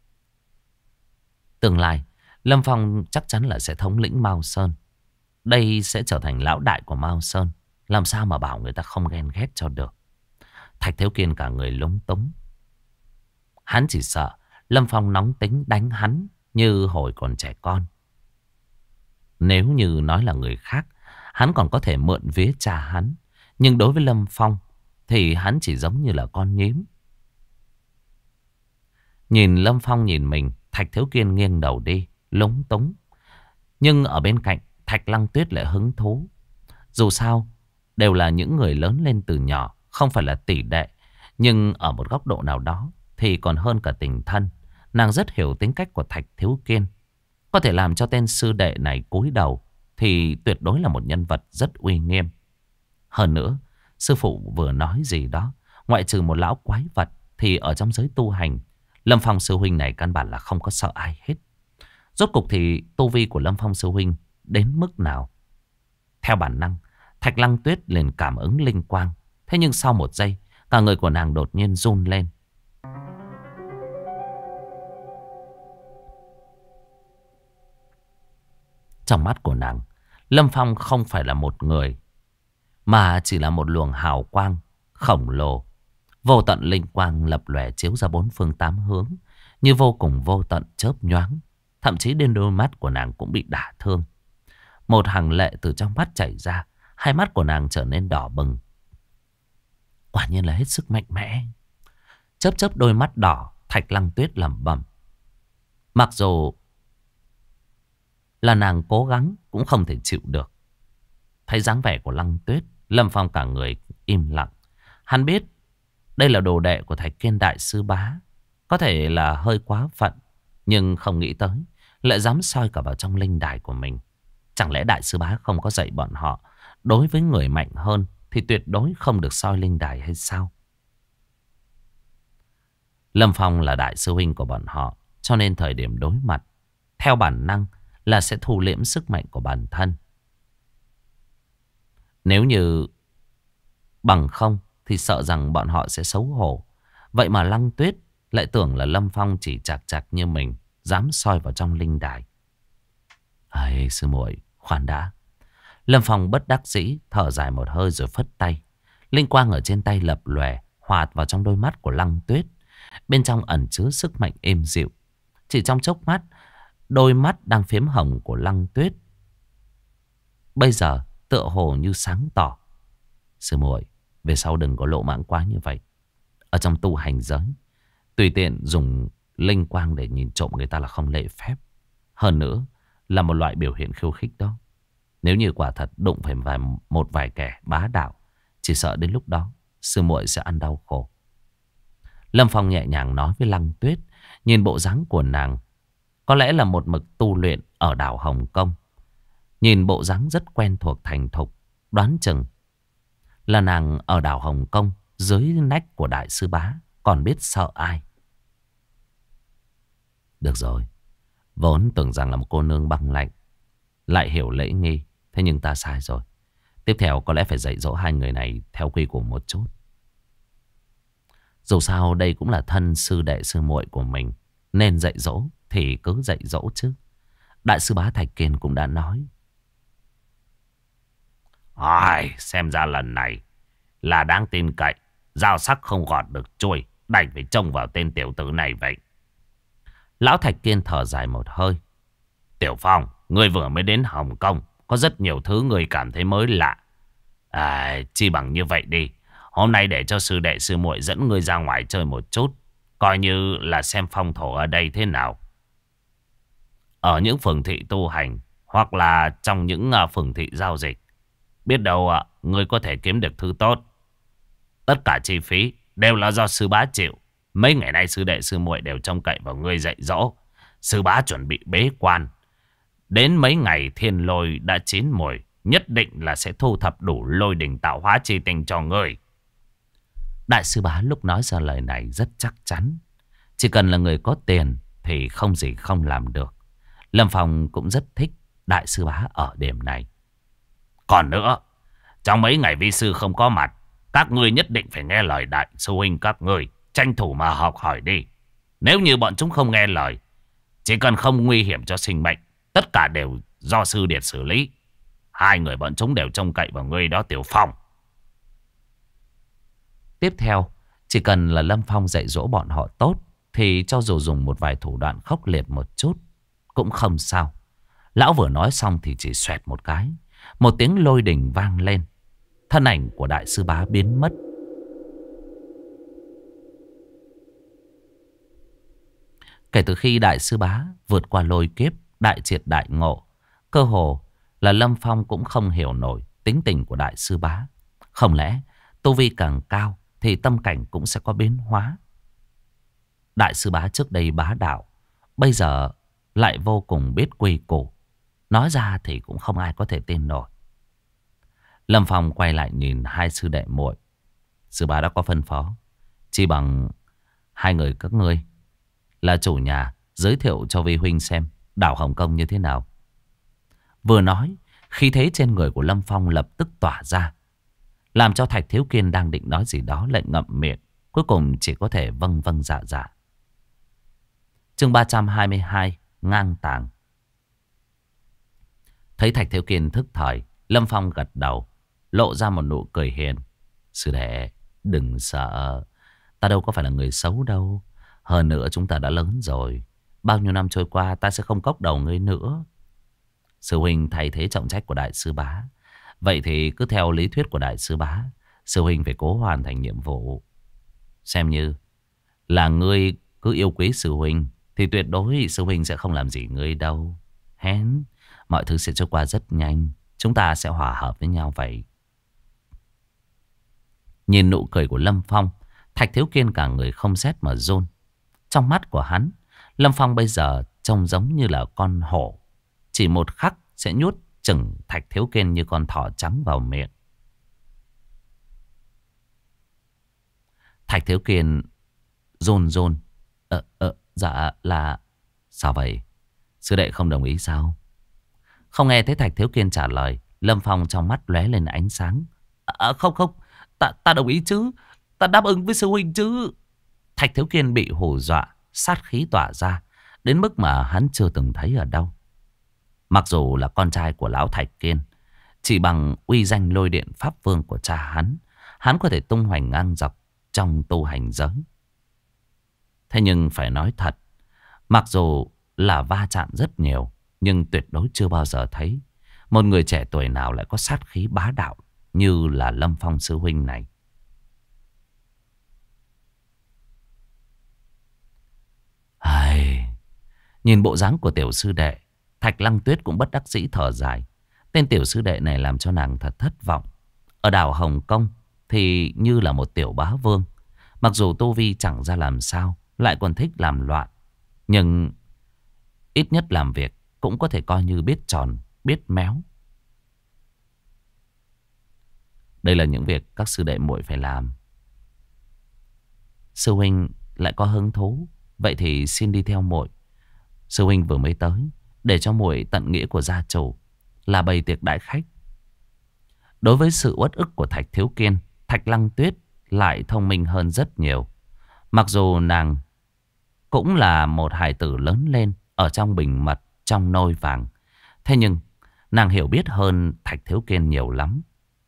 Tương lai, Lâm Phong chắc chắn là sẽ thống lĩnh Mao Sơn. Đây sẽ trở thành lão đại của Mao Sơn. Làm sao mà bảo người ta không ghen ghét cho được. Thạch Thiếu Kiên cả người lúng túng. Hắn chỉ sợ Lâm Phong nóng tính đánh hắn như hồi còn trẻ con. Nếu như nói là người khác, hắn còn có thể mượn vía cha hắn. Nhưng đối với Lâm Phong thì hắn chỉ giống như là con nhím. Nhìn Lâm Phong nhìn mình, Thạch Thiếu Kiên nghiêng đầu đi, lúng túng. Nhưng ở bên cạnh, Thạch Lăng Tuyết lại hứng thú. Dù sao, đều là những người lớn lên từ nhỏ, không phải là tỷ đệ. Nhưng ở một góc độ nào đó thì còn hơn cả tình thân. Nàng rất hiểu tính cách của Thạch Thiếu Kiên. Có thể làm cho tên sư đệ này cúi đầu thì tuyệt đối là một nhân vật rất uy nghiêm. Hơn nữa, sư phụ vừa nói gì đó, ngoại trừ một lão quái vật thì ở trong giới tu hành, Lâm Phong sư huynh này căn bản là không có sợ ai hết. Rốt cục thì tu vi của Lâm Phong sư huynh đến mức nào? Theo bản năng, Thạch Lăng Tuyết liền cảm ứng linh quang. Thế nhưng sau một giây, cả người của nàng đột nhiên run lên. Trong mắt của nàng, Lâm Phong không phải là một người, mà chỉ là một luồng hào quang khổng lồ. Vô tận linh quang lập lòe chiếu ra bốn phương tám hướng, như vô cùng vô tận chớp nhoáng. Thậm chí đến đôi mắt của nàng cũng bị đả thương. Một hàng lệ từ trong mắt chảy ra, hai mắt của nàng trở nên đỏ bừng. Quả nhiên là hết sức mạnh mẽ. Chớp chớp đôi mắt đỏ, Thạch Lăng Tuyết lẩm bẩm. Mặc dù là nàng cố gắng cũng không thể chịu được. Thấy dáng vẻ của Lăng Tuyết, Lâm Phong cả người im lặng. Hắn biết đây là đồ đệ của Thạch Kiên đại sư bá, có thể là hơi quá phận, nhưng không nghĩ tới lại dám soi cả vào trong linh đài của mình. Chẳng lẽ đại sư bá không có dạy bọn họ đối với người mạnh hơn thì tuyệt đối không được soi linh đài hay sao? Lâm Phong là đại sư huynh của bọn họ, cho nên thời điểm đối mặt, theo bản năng là sẽ thu liễm sức mạnh của bản thân. Nếu như bằng không thì sợ rằng bọn họ sẽ xấu hổ. Vậy mà Lăng Tuyết lại tưởng là Lâm Phong chỉ chạc chạc như mình dám soi vào trong linh đài. Ây, sư muội, khoan đã. Lâm Phong bất đắc dĩ thở dài một hơi rồi phất tay. Linh quang ở trên tay lập lòe, hòa vào trong đôi mắt của Lăng Tuyết. Bên trong ẩn chứa sức mạnh êm dịu. Chỉ trong chốc mắt, đôi mắt đang phiếm hồng của Lăng Tuyết bây giờ tựa hồ như sáng tỏ. Sư muội, về sau đừng có lộ mãng quá như vậy. Ở trong tu hành giới, tùy tiện dùng linh quang để nhìn trộm người ta là không lễ phép. Hơn nữa là một loại biểu hiện khiêu khích đó. Nếu như quả thật đụng phải một vài kẻ bá đạo, chỉ sợ đến lúc đó sư muội sẽ ăn đau khổ. Lâm Phong nhẹ nhàng nói với Lăng Tuyết. Nhìn bộ dáng của nàng, có lẽ là một mực tu luyện ở đảo Hồng Kông. Nhìn bộ dáng rất quen thuộc thành thục, đoán chừng là nàng ở đảo Hồng Kông dưới nách của đại sư bá, còn biết sợ ai. Được rồi, vốn tưởng rằng là một cô nương băng lạnh, lại hiểu lễ nghi. Thế nhưng ta sai rồi. Tiếp theo có lẽ phải dạy dỗ hai người này theo quy củ một chút. Dù sao đây cũng là thân sư đệ sư muội của mình, nên dạy dỗ thì cứ dạy dỗ chứ. Đại sư bá Thạch Kiên cũng đã nói. Xem ra lần này là đáng tin cậy. Dao sắc không gọt được trôi, đành phải trông vào tên tiểu tử này vậy. Lão Thạch Kiên thở dài một hơi. Tiểu Phong, ngươi vừa mới đến Hồng Kông, có rất nhiều thứ ngươi cảm thấy mới lạ. Chi bằng như vậy đi. Hôm nay để cho sư đệ sư muội dẫn ngươi ra ngoài chơi một chút, coi như là xem phong thổ ở đây thế nào. Ở những phường thị tu hành, hoặc là trong những phường thị giao dịch, biết đâu ngươi có thể kiếm được thứ tốt. Tất cả chi phí đều là do sư bá chịu. Mấy ngày nay sư đệ sư muội đều trông cậy vào ngươi dạy dỗ. Sư bá chuẩn bị bế quan. Đến mấy ngày thiên lôi đã chín mùi, nhất định là sẽ thu thập đủ lôi đỉnh tạo hóa chi tinh cho ngươi. Đại sư bá lúc nói ra lời này rất chắc chắn. Chỉ cần là người có tiền thì không gì không làm được. Lâm Phong cũng rất thích đại sư bá ở điểm này. Còn nữa, trong mấy ngày vi sư không có mặt, các ngươi nhất định phải nghe lời đại sư huynh các ngươi, tranh thủ mà học hỏi đi. Nếu như bọn chúng không nghe lời, chỉ cần không nguy hiểm cho sinh mệnh, tất cả đều do sư điệt xử lý. Hai người bọn chúng đều trông cậy vào ngươi đó Tiểu Phong. Tiếp theo, chỉ cần là Lâm Phong dạy dỗ bọn họ tốt, thì cho dù dùng một vài thủ đoạn khốc liệt một chút cũng không sao. Lão vừa nói xong thì chỉ xoẹt một cái, một tiếng lôi đình vang lên. thân ảnh của đại sư bá biến mất. Kể từ khi đại sư bá vượt qua lôi kiếp, đại triệt đại ngộ, cơ hồ là Lâm Phong cũng không hiểu nổi tính tình của đại sư bá. Không lẽ tu vi càng cao thì tâm cảnh cũng sẽ có biến hóa? Đại sư bá trước đây bá đạo, bây giờ lại vô cùng biết quy củ. Nói ra thì cũng không ai có thể tin nổi. Lâm Phong quay lại nhìn hai sư đệ muội. Sư bá đã có phân phó, chỉ bằng hai người các ngươi là chủ nhà giới thiệu cho vi huynh xem đảo Hồng Kông như thế nào. Vừa nói, khí thế trên người của Lâm Phong lập tức tỏa ra, làm cho Thạch Thiếu Kiên đang định nói gì đó lại ngậm miệng, cuối cùng chỉ có thể vâng vâng dạ dạ. Chương 322, ngang tàng. Thấy Thạch Thiếu Kiên thức thời, Lâm Phong gật đầu, lộ ra một nụ cười hiền. Sư đệ, đừng sợ, ta đâu có phải là người xấu đâu. Hơn nữa chúng ta đã lớn rồi, bao nhiêu năm trôi qua ta sẽ không cốc đầu ngươi nữa. Sư huynh thay thế trọng trách của đại sư bá, vậy thì cứ theo lý thuyết của đại sư bá, sư huynh phải cố hoàn thành nhiệm vụ. Xem như là ngươi cứ yêu quý sư huynh thì tuyệt đối sư huynh sẽ không làm gì ngươi đâu. Hén, mọi thứ sẽ trôi qua rất nhanh, chúng ta sẽ hòa hợp với nhau vậy. Nhìn nụ cười của Lâm Phong, Thạch Thiếu Kiên cả người không rét mà run. Trong mắt của hắn, Lâm Phong bây giờ trông giống như là con hổ, chỉ một khắc sẽ nhốt chừng Thạch Thiếu Kiên như con thỏ trắng vào miệng. Thạch Thiếu Kiên run run. Dạ là... Sao vậy? Sư đệ không đồng ý sao? Không nghe thấy Thạch Thiếu Kiên trả lời, Lâm Phong trong mắt lóe lên ánh sáng. Không, ta đồng ý chứ. Ta đáp ứng với sư huynh chứ. Thạch Thiếu Kiên bị hù dọa, sát khí tỏa ra, đến mức mà hắn chưa từng thấy ở đâu. Mặc dù là con trai của lão Thạch Kiên, chỉ bằng uy danh lôi điện pháp vương của cha hắn có thể tung hoành ngang dọc trong tu hành giới. Thế nhưng phải nói thật, mặc dù là va chạm rất nhiều, nhưng tuyệt đối chưa bao giờ thấy một người trẻ tuổi nào lại có sát khí bá đạo như là Lâm Phong sư huynh này. Nhìn bộ dáng của tiểu sư đệ, Thạch Lăng Tuyết cũng bất đắc dĩ thở dài. Tên tiểu sư đệ này làm cho nàng thật thất vọng. Ở đảo Hồng Kông thì như là một tiểu bá vương. Mặc dù tu vi chẳng ra làm sao, lại còn thích làm loạn, nhưng ít nhất làm việc cũng có thể coi như biết tròn, biết méo. Đây là những việc các sư đệ muội phải làm. Sư huynh lại có hứng thú, vậy thì xin đi theo muội. Sư huynh vừa mới tới, để cho muội tận nghĩa của gia chủ là bày tiệc đãi khách. Đối với sự uất ức của Thạch Thiếu Kiên, Thạch Lăng Tuyết lại thông minh hơn rất nhiều. Mặc dù nàng cũng là một hài tử lớn lên ở trong bình mật, trong nôi vàng, thế nhưng nàng hiểu biết hơn Thạch Thiếu Kiên nhiều lắm.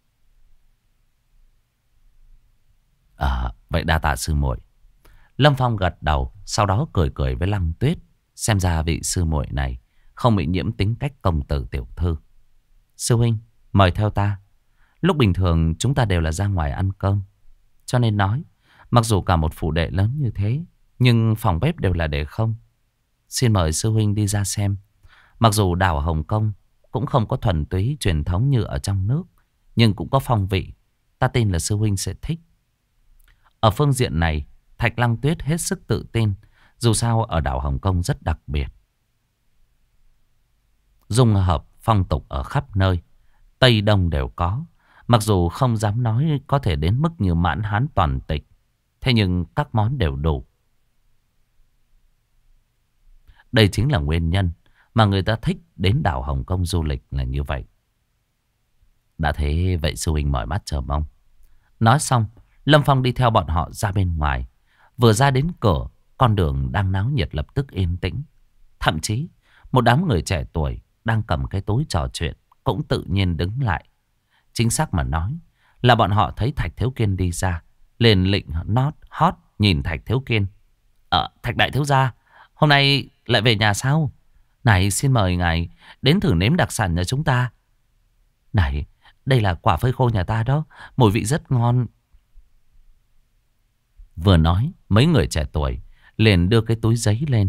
Vậy đa tạ sư muội. Lâm Phong gật đầu, sau đó cười cười với Lăng Tuyết. Xem ra vị sư muội này không bị nhiễm tính cách công tử tiểu thư. Sư huynh, mời theo ta. Lúc bình thường chúng ta đều là ra ngoài ăn cơm, cho nên nói, mặc dù cả một phủ đệ lớn như thế, nhưng phòng bếp đều là để không. Xin mời sư huynh đi ra xem. Mặc dù đảo Hồng Kông cũng không có thuần túy truyền thống như ở trong nước, nhưng cũng có phong vị. Ta tin là sư huynh sẽ thích. Ở phương diện này, Thạch Lăng Tuyết hết sức tự tin. Dù sao ở đảo Hồng Kông rất đặc biệt, dung hợp phong tục ở khắp nơi, Tây Đông đều có. Mặc dù không dám nói có thể đến mức như Mãn Hán toàn tịch, thế nhưng các món đều đủ. Đây chính là nguyên nhân mà người ta thích đến đảo Hồng Kông du lịch là như vậy. Đã thế vậy sư huynh mỏi mắt chờ mong. Nói xong, Lâm Phong đi theo bọn họ ra bên ngoài. Vừa ra đến cửa, con đường đang náo nhiệt lập tức yên tĩnh. Thậm chí một đám người trẻ tuổi đang cầm cái túi trò chuyện cũng tự nhiên đứng lại. Chính xác mà nói là bọn họ thấy Thạch Thiếu Kiên đi ra, liền lịnh hót nhìn Thạch Thiếu Kiên. Thạch đại thiếu gia, hôm nay lại về nhà sao? Này xin mời ngài đến thử nếm đặc sản nhà chúng ta. Này, đây là quả phơi khô nhà ta đó. Mùi vị rất ngon. Vừa nói, mấy người trẻ tuổi liền đưa cái túi giấy lên.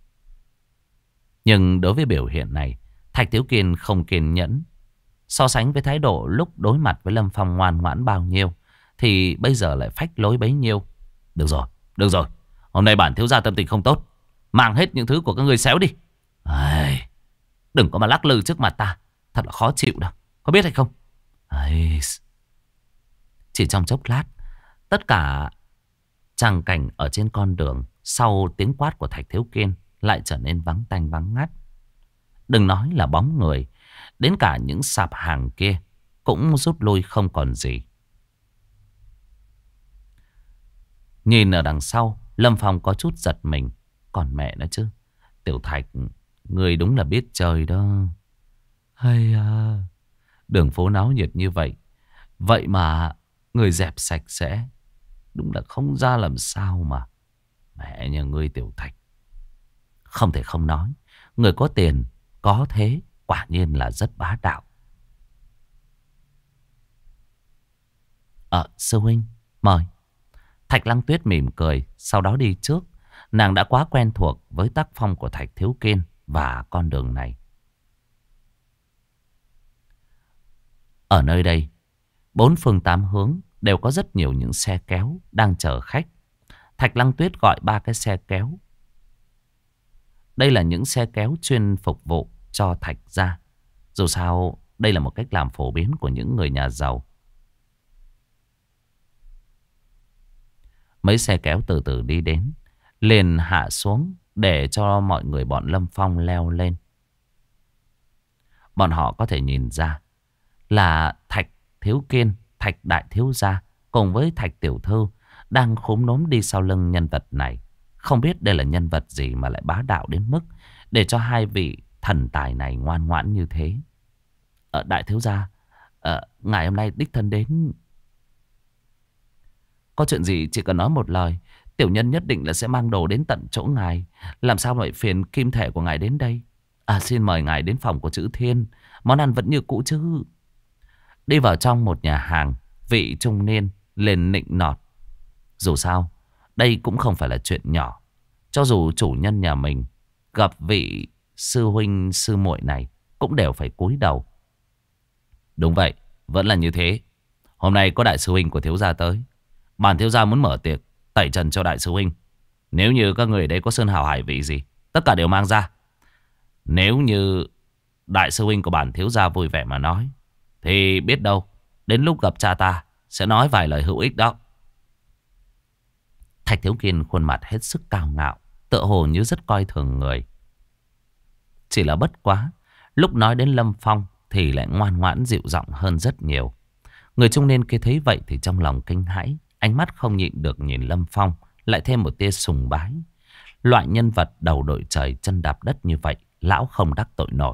Nhưng đối với biểu hiện này, Thạch Thiếu Kiên không kiên nhẫn. So sánh với thái độ lúc đối mặt với Lâm Phong ngoan ngoãn bao nhiêu, thì bây giờ lại phách lối bấy nhiêu. Được rồi. Hôm nay bản thiếu gia tâm tình không tốt. Mang hết những thứ của các ngươi xéo đi. Đừng có mà lắc lư trước mặt ta. Thật là khó chịu đâu. Có biết hay không? Chỉ trong chốc lát, tất cả tràng cảnh ở trên con đường sau tiếng quát của Thạch Thiếu Kiên lại trở nên vắng tanh vắng ngắt. Đừng nói là bóng người, đến cả những sạp hàng kia cũng rút lui không còn gì. Nhìn ở đằng sau, Lâm Phong có chút giật mình. Còn mẹ nó chứ, Tiểu Thạch, người đúng là biết chơi đó. Đường phố náo nhiệt như vậy, vậy mà người dẹp sạch sẽ, đúng là không ra làm sao mà. Mẹ nhà ngươi Tiểu Thạch. Không thể không nói, người có tiền, có thế, quả nhiên là rất bá đạo. Sư huynh, mời. Thạch Lăng Tuyết mỉm cười, sau đó đi trước. Nàng đã quá quen thuộc với tác phong của Thạch Thiếu Kiên và con đường này. Ở nơi đây, bốn phương tám hướng đều có rất nhiều những xe kéo đang chở khách. Thạch Lăng Tuyết gọi 3 cái xe kéo. Đây là những xe kéo chuyên phục vụ cho Thạch gia. Dù sao, đây là một cách làm phổ biến của những người nhà giàu. Mấy xe kéo từ từ đi đến, liền hạ xuống để cho mọi người bọn Lâm Phong leo lên. Bọn họ có thể nhìn ra là Thạch Thiếu Kiên, Thạch Đại Thiếu Gia cùng với Thạch Tiểu Thư đang khúm núm đi sau lưng nhân vật này. Không biết đây là nhân vật gì mà lại bá đạo đến mức để cho hai vị thần tài này ngoan ngoãn như thế. Đại Thiếu Gia, ngài hôm nay đích thân đến. Có chuyện gì chỉ cần nói một lời, tiểu nhân nhất định là sẽ mang đồ đến tận chỗ ngài. Làm sao lại phiền kim thể của ngài đến đây? Xin mời ngài đến phòng của Chữ Thiên. Món ăn vẫn như cũ chứ. Đi vào trong một nhà hàng, vị trung niên lên nịnh nọt. Dù sao, đây cũng không phải là chuyện nhỏ. Cho dù chủ nhân nhà mình gặp vị sư huynh sư muội này cũng đều phải cúi đầu. Đúng vậy, vẫn là như thế. Hôm nay có đại sư huynh của thiếu gia tới. Bản thiếu gia muốn mở tiệc tẩy trần cho đại sư huynh. Nếu như các người ở đây có sơn hào hải vị gì, tất cả đều mang ra. Nếu như đại sư huynh của bản thiếu gia vui vẻ mà nói, thì biết đâu đến lúc gặp cha ta sẽ nói vài lời hữu ích đó. Thạch Thiếu Kiên khuôn mặt hết sức cao ngạo, tựa hồ như rất coi thường người. Chỉ là bất quá, lúc nói đến Lâm Phong thì lại ngoan ngoãn dịu giọng hơn rất nhiều. Người trung niên kia thấy vậy thì trong lòng kinh hãi, ánh mắt không nhịn được nhìn Lâm Phong, lại thêm một tia sùng bái. Loại nhân vật đầu đội trời chân đạp đất như vậy, lão không đắc tội nổi.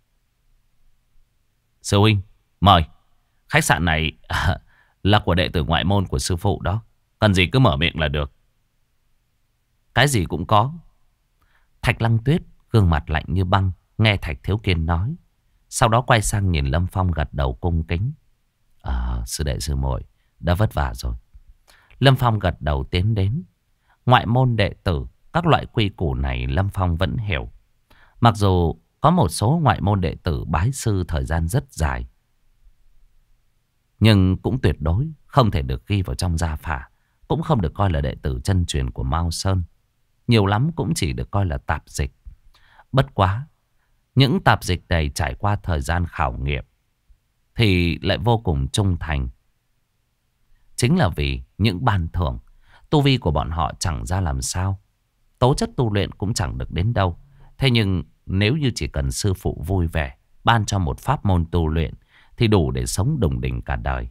Sư huynh, mời. Khách sạn này là của đệ tử ngoại môn của sư phụ đó. Cần gì cứ mở miệng là được. Cái gì cũng có. Thạch Lăng Tuyết gương mặt lạnh như băng, nghe Thạch Thiếu Kiên nói. Sau đó quay sang nhìn Lâm Phong gật đầu cung kính. Sư đệ sư muội đã vất vả rồi. Lâm Phong gật đầu tiến đến. Ngoại môn đệ tử, các loại quy củ này Lâm Phong vẫn hiểu. Mặc dù có một số ngoại môn đệ tử bái sư thời gian rất dài, nhưng cũng tuyệt đối không thể được ghi vào trong gia phả. Cũng không được coi là đệ tử chân truyền của Mao Sơn. Nhiều lắm cũng chỉ được coi là tạp dịch. Bất quá, những tạp dịch này trải qua thời gian khảo nghiệm thì lại vô cùng trung thành. Chính là vì những ban thưởng, tu vi của bọn họ chẳng ra làm sao, tố chất tu luyện cũng chẳng được đến đâu. Thế nhưng nếu như chỉ cần sư phụ vui vẻ ban cho một pháp môn tu luyện thì đủ để sống đùng đỉnh cả đời.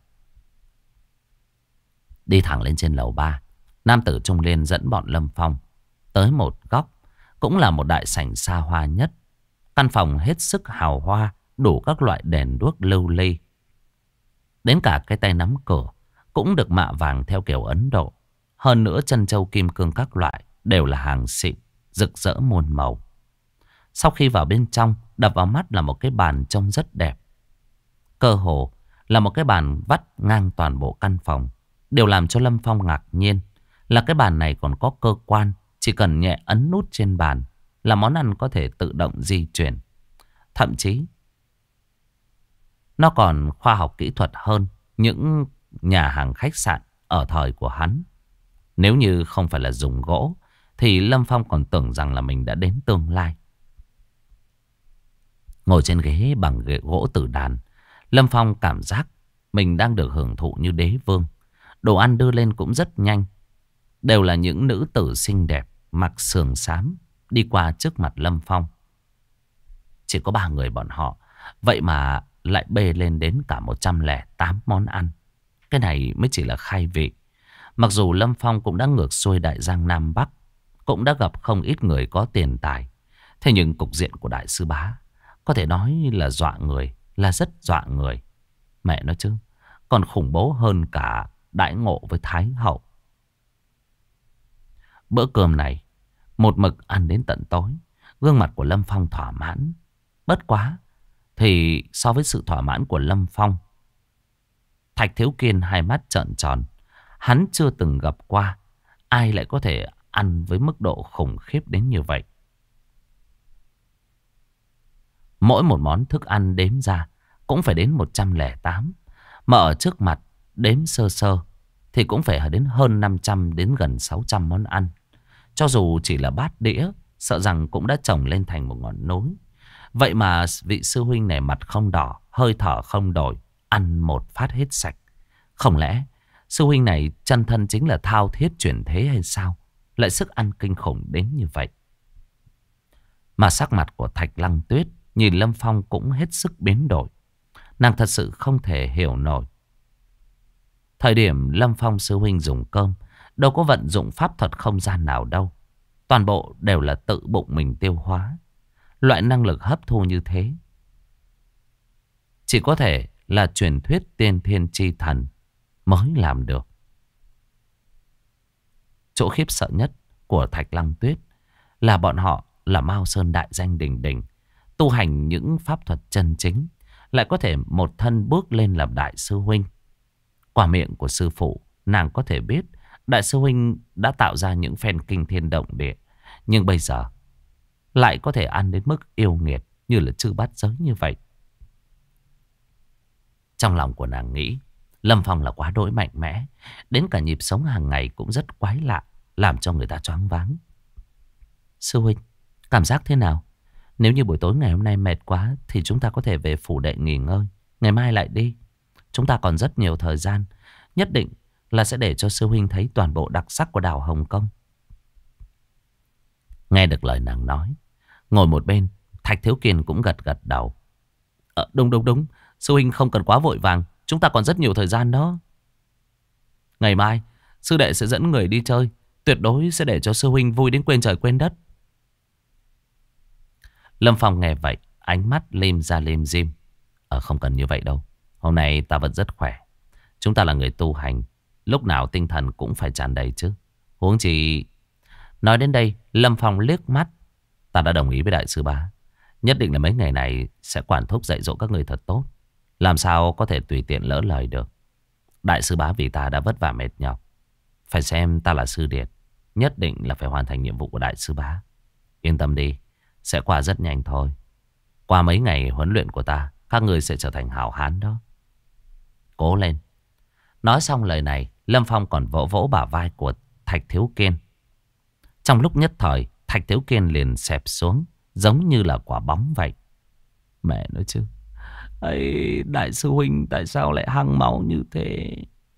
Đi thẳng lên trên lầu 3, nam tử trung niên dẫn bọn Lâm Phong tới một góc, cũng là một đại sảnh xa hoa nhất. Căn phòng hết sức hào hoa, đủ các loại đèn đuốc lưu ly. Đến cả cái tay nắm cửa cũng được mạ vàng theo kiểu Ấn Độ. Hơn nữa chân châu kim cương các loại đều là hàng xịn, rực rỡ muôn màu. Sau khi vào bên trong, đập vào mắt là một cái bàn trông rất đẹp. Cơ hồ là một cái bàn vắt ngang toàn bộ căn phòng. Điều làm cho Lâm Phong ngạc nhiên là cái bàn này còn có cơ quan. Chỉ cần nhẹ ấn nút trên bàn là món ăn có thể tự động di chuyển. Thậm chí nó còn khoa học kỹ thuật hơn những nhà hàng khách sạn ở thời của hắn. Nếu như không phải là dùng gỗ thì Lâm Phong còn tưởng rằng là mình đã đến tương lai. Ngồi trên ghế bằng ghế gỗ tử đàn, Lâm Phong cảm giác mình đang được hưởng thụ như đế vương. Đồ ăn đưa lên cũng rất nhanh. Đều là những nữ tử xinh đẹp mặc sườn xám đi qua trước mặt Lâm Phong. Chỉ có 3 người bọn họ, vậy mà lại bê lên đến cả 108 món ăn. Cái này mới chỉ là khai vị. Mặc dù Lâm Phong cũng đã ngược xuôi Đại Giang Nam Bắc, cũng đã gặp không ít người có tiền tài. Thế nhưng cục diện của Đại Sư Bá có thể nói là dọa người, là rất dọa người. Mẹ nói chứ, còn khủng bố hơn cả đãi ngộ với Thái Hậu. Bữa cơm này một mực ăn đến tận tối. Gương mặt của Lâm Phong thỏa mãn. Bất quá thì so với sự thỏa mãn của Lâm Phong, Thạch Thiếu Kiên hai mắt trợn tròn. Hắn chưa từng gặp qua ai lại có thể ăn với mức độ khủng khiếp đến như vậy. Mỗi một món thức ăn đếm ra cũng phải đến 108. Mà ở trước mặt đếm sơ sơ thì cũng phải đến hơn 500 đến gần 600 món ăn. Cho dù chỉ là bát đĩa, sợ rằng cũng đã chồng lên thành một ngọn núi. Vậy mà vị sư huynh này mặt không đỏ, hơi thở không đổi, ăn một phát hết sạch. Không lẽ sư huynh này chân thân chính là thao thiết chuyển thế hay sao? Lại sức ăn kinh khủng đến như vậy. Mà sắc mặt của Thạch Lăng Tuyết nhìn Lâm Phong cũng hết sức biến đổi. Nàng thật sự không thể hiểu nổi. Thời điểm Lâm Phong sư huynh dùng cơm, đâu có vận dụng pháp thuật không gian nào đâu. Toàn bộ đều là tự bụng mình tiêu hóa. Loại năng lực hấp thu như thế chỉ có thể là truyền thuyết tiên thiên chi thần mới làm được. Chỗ khiếp sợ nhất của Thạch Lăng Tuyết là bọn họ là Mao Sơn đại danh đỉnh đỉnh, tu hành những pháp thuật chân chính, lại có thể một thân bước lên làm đại sư huynh. Qua miệng của sư phụ, nàng có thể biết đại sư huynh đã tạo ra những phen kinh thiên động địa, nhưng bây giờ lại có thể ăn đến mức yêu nghiệt như là chư bát giới như vậy. Trong lòng của nàng nghĩ Lâm Phong là quá đỗi mạnh mẽ, đến cả nhịp sống hàng ngày cũng rất quái lạ, làm cho người ta choáng váng. Sư huynh, cảm giác thế nào? Nếu như buổi tối ngày hôm nay mệt quá thì chúng ta có thể về phủ đệ nghỉ ngơi, ngày mai lại đi. Chúng ta còn rất nhiều thời gian, nhất định là sẽ để cho sư huynh thấy toàn bộ đặc sắc của đảo Hồng Kông. Nghe được lời nàng nói, ngồi một bên Thạch Thiếu Kiên cũng gật gật đầu. Đúng, sư huynh không cần quá vội vàng, chúng ta còn rất nhiều thời gian đó. Ngày mai sư đệ sẽ dẫn người đi chơi, tuyệt đối sẽ để cho sư huynh vui đến quên trời quên đất. Lâm Phong nghe vậy, ánh mắt lim ra lim dim. Không cần như vậy đâu, hôm nay ta vẫn rất khỏe. Chúng ta là người tu hành, lúc nào tinh thần cũng phải tràn đầy chứ. Huống chi... Nói đến đây, Lâm Phong liếc mắt. Ta đã đồng ý với đại sư bá, nhất định là mấy ngày này sẽ quản thúc dạy dỗ các người thật tốt, làm sao có thể tùy tiện lỡ lời được. Đại sư bá vì ta đã vất vả mệt nhọc, phải xem ta là sư điệt, nhất định là phải hoàn thành nhiệm vụ của đại sư bá. Yên tâm đi, sẽ qua rất nhanh thôi. Qua mấy ngày huấn luyện của ta, các người sẽ trở thành hảo hán đó. Cố lên. Nói xong lời này, Lâm Phong còn vỗ vỗ bả vai của Thạch Thiếu Kiên. Trong lúc nhất thời, Thạch Thiếu Kiên liền xẹp xuống, giống như là quả bóng vậy. Mẹ nói chứ, ấy, đại sư huynh tại sao lại hăng máu như thế?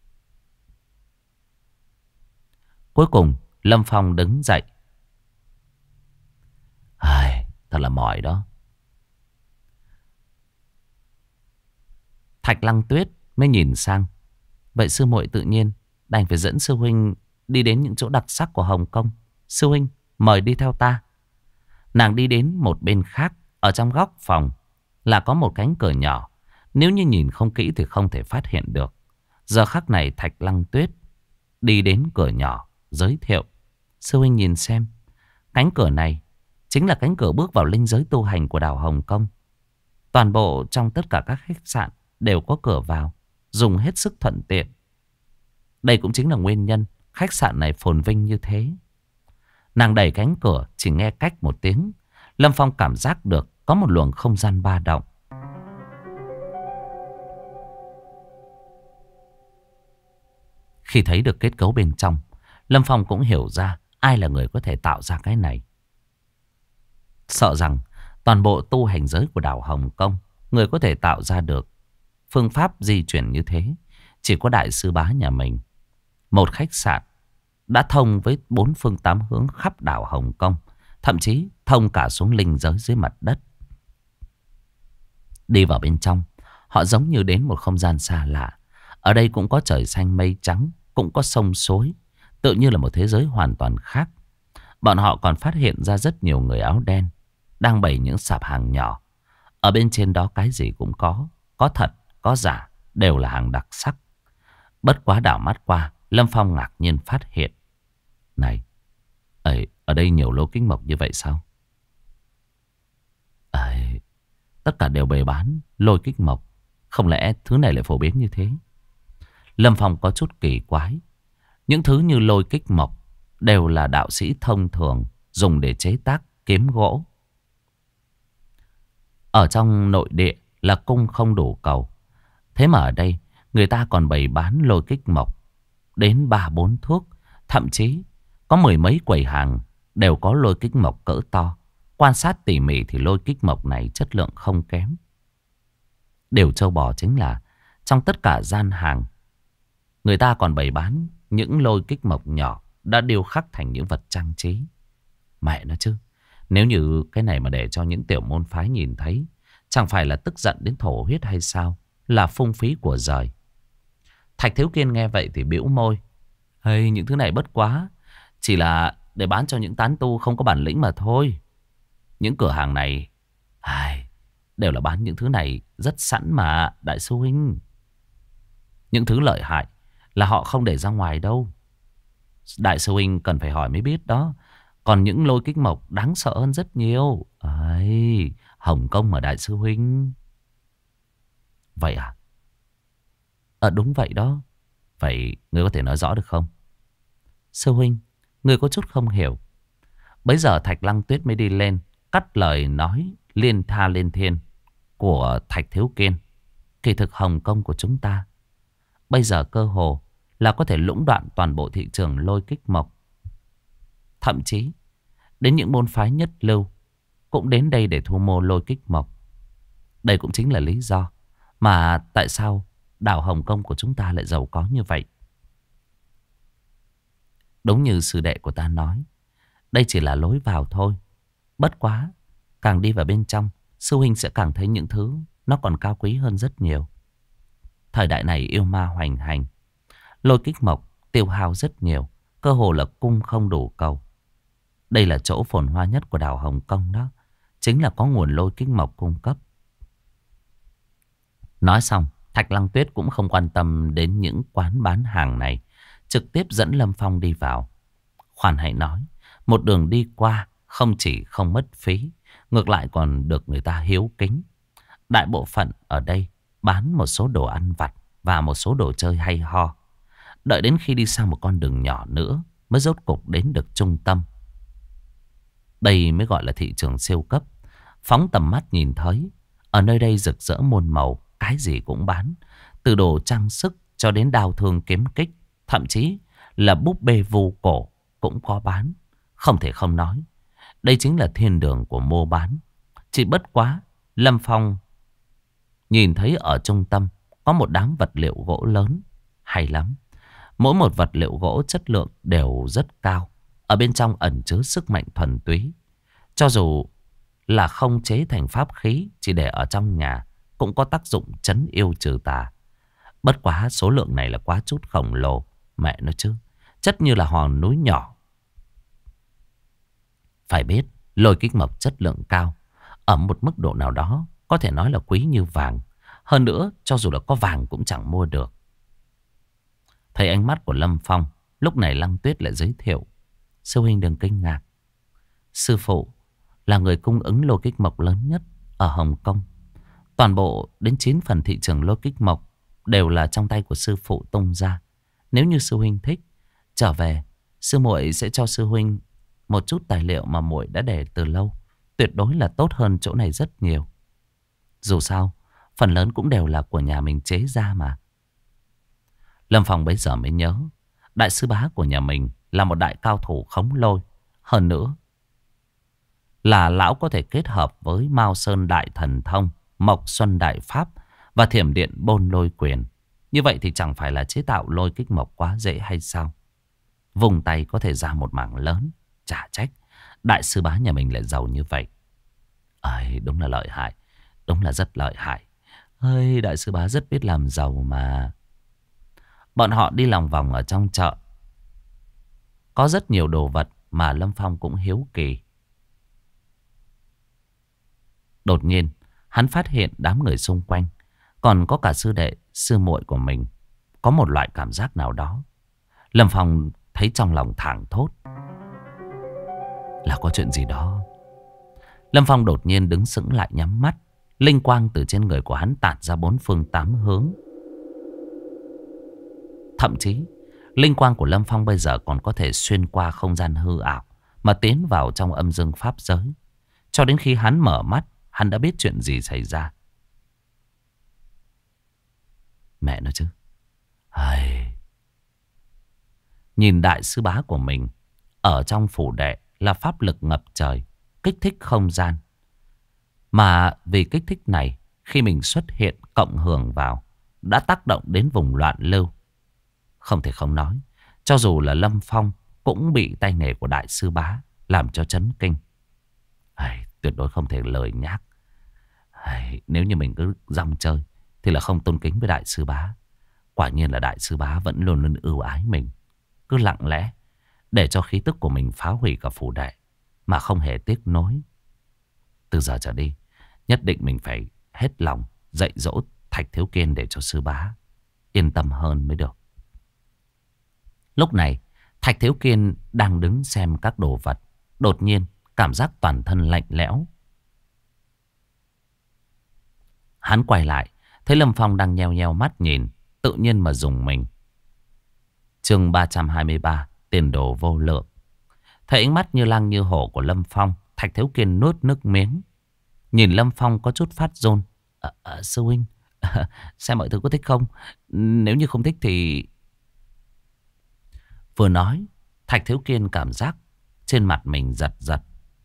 Cuối cùng, Lâm Phong đứng dậy. Thật là mỏi đó. Thạch Lăng Tuyết mới nhìn sang. Vậy sư muội tự nhiên đành phải dẫn sư huynh đi đến những chỗ đặc sắc của Hồng Kông. Sư huynh, mời đi theo ta. Nàng đi đến một bên khác. Ở trong góc phòng là có một cánh cửa nhỏ. Nếu như nhìn không kỹ thì không thể phát hiện được. Giờ khắc này Thạch Lăng Tuyết đi đến cửa nhỏ, giới thiệu. Sư huynh nhìn xem, cánh cửa này chính là cánh cửa bước vào linh giới tu hành của đảo Hồng Kông. Toàn bộ trong tất cả các khách sạn đều có cửa vào. dùng hết sức thuận tiện. Đây cũng chính là nguyên nhân khách sạn này phồn vinh như thế. Nàng đẩy cánh cửa, chỉ nghe cách một tiếng, Lâm Phong cảm giác được có một luồng không gian ba động. Khi thấy được kết cấu bên trong, Lâm Phong cũng hiểu ra ai là người có thể tạo ra cái này. Sợ rằng toàn bộ tu hành giới của đảo Hồng Kông, người có thể tạo ra được phương pháp di chuyển như thế chỉ có đại sư bá nhà mình. Một khách sạn đã thông với 4 phương 8 hướng khắp đảo Hồng Kông, thậm chí thông cả xuống linh giới dưới mặt đất. Đi vào bên trong, họ giống như đến một không gian xa lạ. Ở đây cũng có trời xanh mây trắng, cũng có sông suối, tự như là một thế giới hoàn toàn khác. Bọn họ còn phát hiện ra rất nhiều người áo đen đang bày những sạp hàng nhỏ. Ở bên trên đó cái gì cũng có thật, có giả, đều là hàng đặc sắc. Bất quá đảo mắt qua, Lâm Phong ngạc nhiên phát hiện. Này, ở đây nhiều lô kính mộc như vậy sao? Tất cả đều bày bán lôi kích mộc. Không lẽ thứ này lại phổ biến như thế? Lâm Phong có chút kỳ quái. Những thứ như lôi kích mộc đều là đạo sĩ thông thường dùng để chế tác kiếm gỗ. Ở trong nội địa là cung không đủ cầu. Thế mà ở đây người ta còn bày bán lôi kích mộc đến 3-4 thước. Thậm chí có 10 mấy quầy hàng đều có lôi kích mộc cỡ to. Quan sát tỉ mỉ thì lôi kích mộc này chất lượng không kém. Điều trâu bò chính là trong tất cả gian hàng, người ta còn bày bán những lôi kích mộc nhỏ đã điêu khắc thành những vật trang trí. Mẹ nó chứ, nếu như cái này mà để cho những tiểu môn phái nhìn thấy, chẳng phải là tức giận đến thổ huyết hay sao? Là phung phí của giời. Thạch Thiếu Kiên nghe vậy thì bĩu môi. Hey, những thứ này bất quá, chỉ là để bán cho những tán tu không có bản lĩnh mà thôi. Những cửa hàng này đều là bán những thứ này rất sẵn mà, đại sư huynh. Những thứ lợi hại là họ không để ra ngoài đâu. Đại sư huynh cần phải hỏi mới biết đó. Còn những lôi kích mộc đáng sợ hơn rất nhiều. Hồng Kông mà đại sư huynh. Vậy à? Đúng vậy đó. Vậy ngươi có thể nói rõ được không? Sư huynh, ngươi có chút không hiểu. Bấy giờ Thạch Lăng Tuyết mới đi lên, cắt lời nói liên tha liên thiên của Thạch Thiếu Kiên. Kỳ thực Hồng Kông của chúng ta bây giờ cơ hồ là có thể lũng đoạn toàn bộ thị trường lôi kích mộc. Thậm chí đến những môn phái nhất lưu cũng đến đây để thu mua lôi kích mộc. Đây cũng chính là lý do mà tại sao đảo Hồng Kông của chúng ta lại giàu có như vậy. Đúng như sư đệ của ta nói, đây chỉ là lối vào thôi. Bất quá, càng đi vào bên trong, sư huynh sẽ càng thấy những thứ nó còn cao quý hơn rất nhiều. Thời đại này yêu ma hoành hành, lôi kích mộc tiêu hao rất nhiều, cơ hồ là cung không đủ cầu. Đây là chỗ phồn hoa nhất của đảo Hồng Kông đó, chính là có nguồn lôi kích mộc cung cấp. Nói xong, Thạch Lăng Tuyết cũng không quan tâm đến những quán bán hàng này, trực tiếp dẫn Lâm Phong đi vào. Khoan hãy nói, một đường đi qua không chỉ không mất phí, ngược lại còn được người ta hiếu kính. Đại bộ phận ở đây bán một số đồ ăn vặt và một số đồ chơi hay ho. Đợi đến khi đi sang một con đường nhỏ nữa mới rốt cục đến được trung tâm. Đây mới gọi là thị trường siêu cấp. Phóng tầm mắt nhìn thấy, ở nơi đây rực rỡ muôn màu, cái gì cũng bán. Từ đồ trang sức cho đến đao thương kiếm kích, thậm chí là búp bê vu cổ cũng có bán. Không thể không nói, đây chính là thiên đường của mua bán. Chỉ bất quá, Lâm Phong nhìn thấy ở trung tâm có một đám vật liệu gỗ lớn, hay lắm. Mỗi một vật liệu gỗ chất lượng đều rất cao. Ở bên trong ẩn chứa sức mạnh thuần túy. Cho dù là không chế thành pháp khí, chỉ để ở trong nhà, cũng có tác dụng trấn yêu trừ tà. Bất quá số lượng này là quá chút khổng lồ. Mẹ nó chứ, chất như là hòn núi nhỏ. Phải biết, lôi kích mộc chất lượng cao, ở một mức độ nào đó có thể nói là quý như vàng. Hơn nữa, cho dù là có vàng cũng chẳng mua được. Thấy ánh mắt của Lâm Phong, lúc này Lăng Tuyết lại giới thiệu. Sư huynh đừng kinh ngạc. Sư phụ là người cung ứng lô kích mộc lớn nhất ở Hồng Kông. Toàn bộ đến 9 phần thị trường lô kích mộc đều là trong tay của sư phụ tung ra. Nếu như sư huynh thích, trở về, sư muội sẽ cho sư huynh một chút tài liệu mà muội đã để từ lâu. Tuyệt đối là tốt hơn chỗ này rất nhiều. Dù sao, phần lớn cũng đều là của nhà mình chế ra mà. Lâm Phong bấy giờ mới nhớ, đại sư bá của nhà mình là một đại cao thủ khống lôi. Hơn nữa là lão có thể kết hợp với Mao Sơn Đại Thần Thông, Mộc Xuân Đại Pháp và Thiểm Điện Bôn Lôi Quyền. Như vậy thì chẳng phải là chế tạo lôi kích mộc quá dễ hay sao? Vùng tay có thể ra một mảng lớn. Chả trách đại sư bá nhà mình lại giàu như vậy. Ấy, đúng là lợi hại. Đúng là rất lợi hại. Ơi, đại sư bá rất biết làm giàu mà. Bọn họ đi lòng vòng ở trong chợ. Có rất nhiều đồ vật mà Lâm Phong cũng hiếu kỳ. Đột nhiên, hắn phát hiện đám người xung quanh, còn có cả sư đệ, sư muội của mình, có một loại cảm giác nào đó. Lâm Phong thấy trong lòng thảng thốt. Là có chuyện gì đó. Lâm Phong đột nhiên đứng sững lại nhắm mắt. Linh quang từ trên người của hắn tản ra bốn phương tám hướng. Thậm chí, linh quang của Lâm Phong bây giờ còn có thể xuyên qua không gian hư ảo mà tiến vào trong âm dương pháp giới. Cho đến khi hắn mở mắt, hắn đã biết chuyện gì xảy ra. Mẹ nó chứ. Ai... Nhìn đại sư bá của mình ở trong phủ đệ là pháp lực ngập trời, kích thích không gian. Mà vì kích thích này, khi mình xuất hiện cộng hưởng vào, đã tác động đến vùng loạn lưu. Không thể không nói, cho dù là Lâm Phong cũng bị tay nghề của đại sư bá làm cho chấn kinh. Tuyệt đối không thể lời nhắc. Nếu như mình cứ rong chơi thì là không tôn kính với đại sư bá. Quả nhiên là đại sư bá vẫn luôn luôn ưu ái mình, cứ lặng lẽ để cho khí tức của mình phá hủy cả phủ đệ mà không hề tiếc nối. Từ giờ trở đi, nhất định mình phải hết lòng dạy dỗ Thạch Thiếu Kiên để cho sư bá yên tâm hơn mới được. Lúc này, Thạch Thiếu Kiên đang đứng xem các đồ vật. Đột nhiên, cảm giác toàn thân lạnh lẽo. Hắn quay lại, thấy Lâm Phong đang nheo nheo mắt nhìn, tự nhiên mà rùng mình. Chương 323, tiền đồ vô lượng. Thấy ánh mắt như lang như hổ của Lâm Phong, Thạch Thiếu Kiên nuốt nước miếng. Nhìn Lâm Phong có chút phát run. Sư huynh, xem mọi thứ có thích không? Nếu như không thích thì... Vừa nói, Thạch Thiếu Kiên cảm giác trên mặt mình giật giật.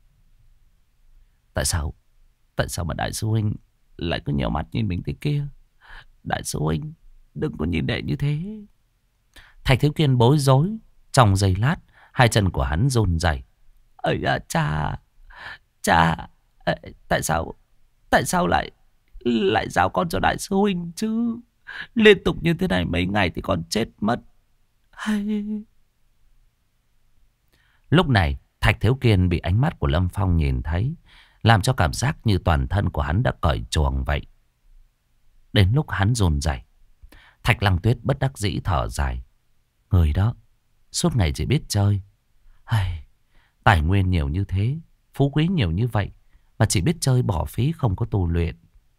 Tại sao mà đại sư huynh lại cứ nhíu mắt nhìn mình thế kia? Đại sư huynh, đừng có nhìn đệ như thế. Thạch Thiếu Kiên bối rối. Trong giây lát, hai chân của hắn run rẩy. Ây da, cha, tại sao lại giao con cho đại sư huynh chứ? Liên tục như thế này mấy ngày thì con chết mất. Lúc này, Thạch Thiếu Kiên bị ánh mắt của Lâm Phong nhìn thấy, làm cho cảm giác như toàn thân của hắn đã cởi chuồng vậy. Đến lúc hắn run rẩy, Thạch Lăng Tuyết bất đắc dĩ thở dài. Người đó suốt ngày chỉ biết chơi. Tài nguyên nhiều như thế, phú quý nhiều như vậy, mà chỉ biết chơi bỏ phí không có tu luyện.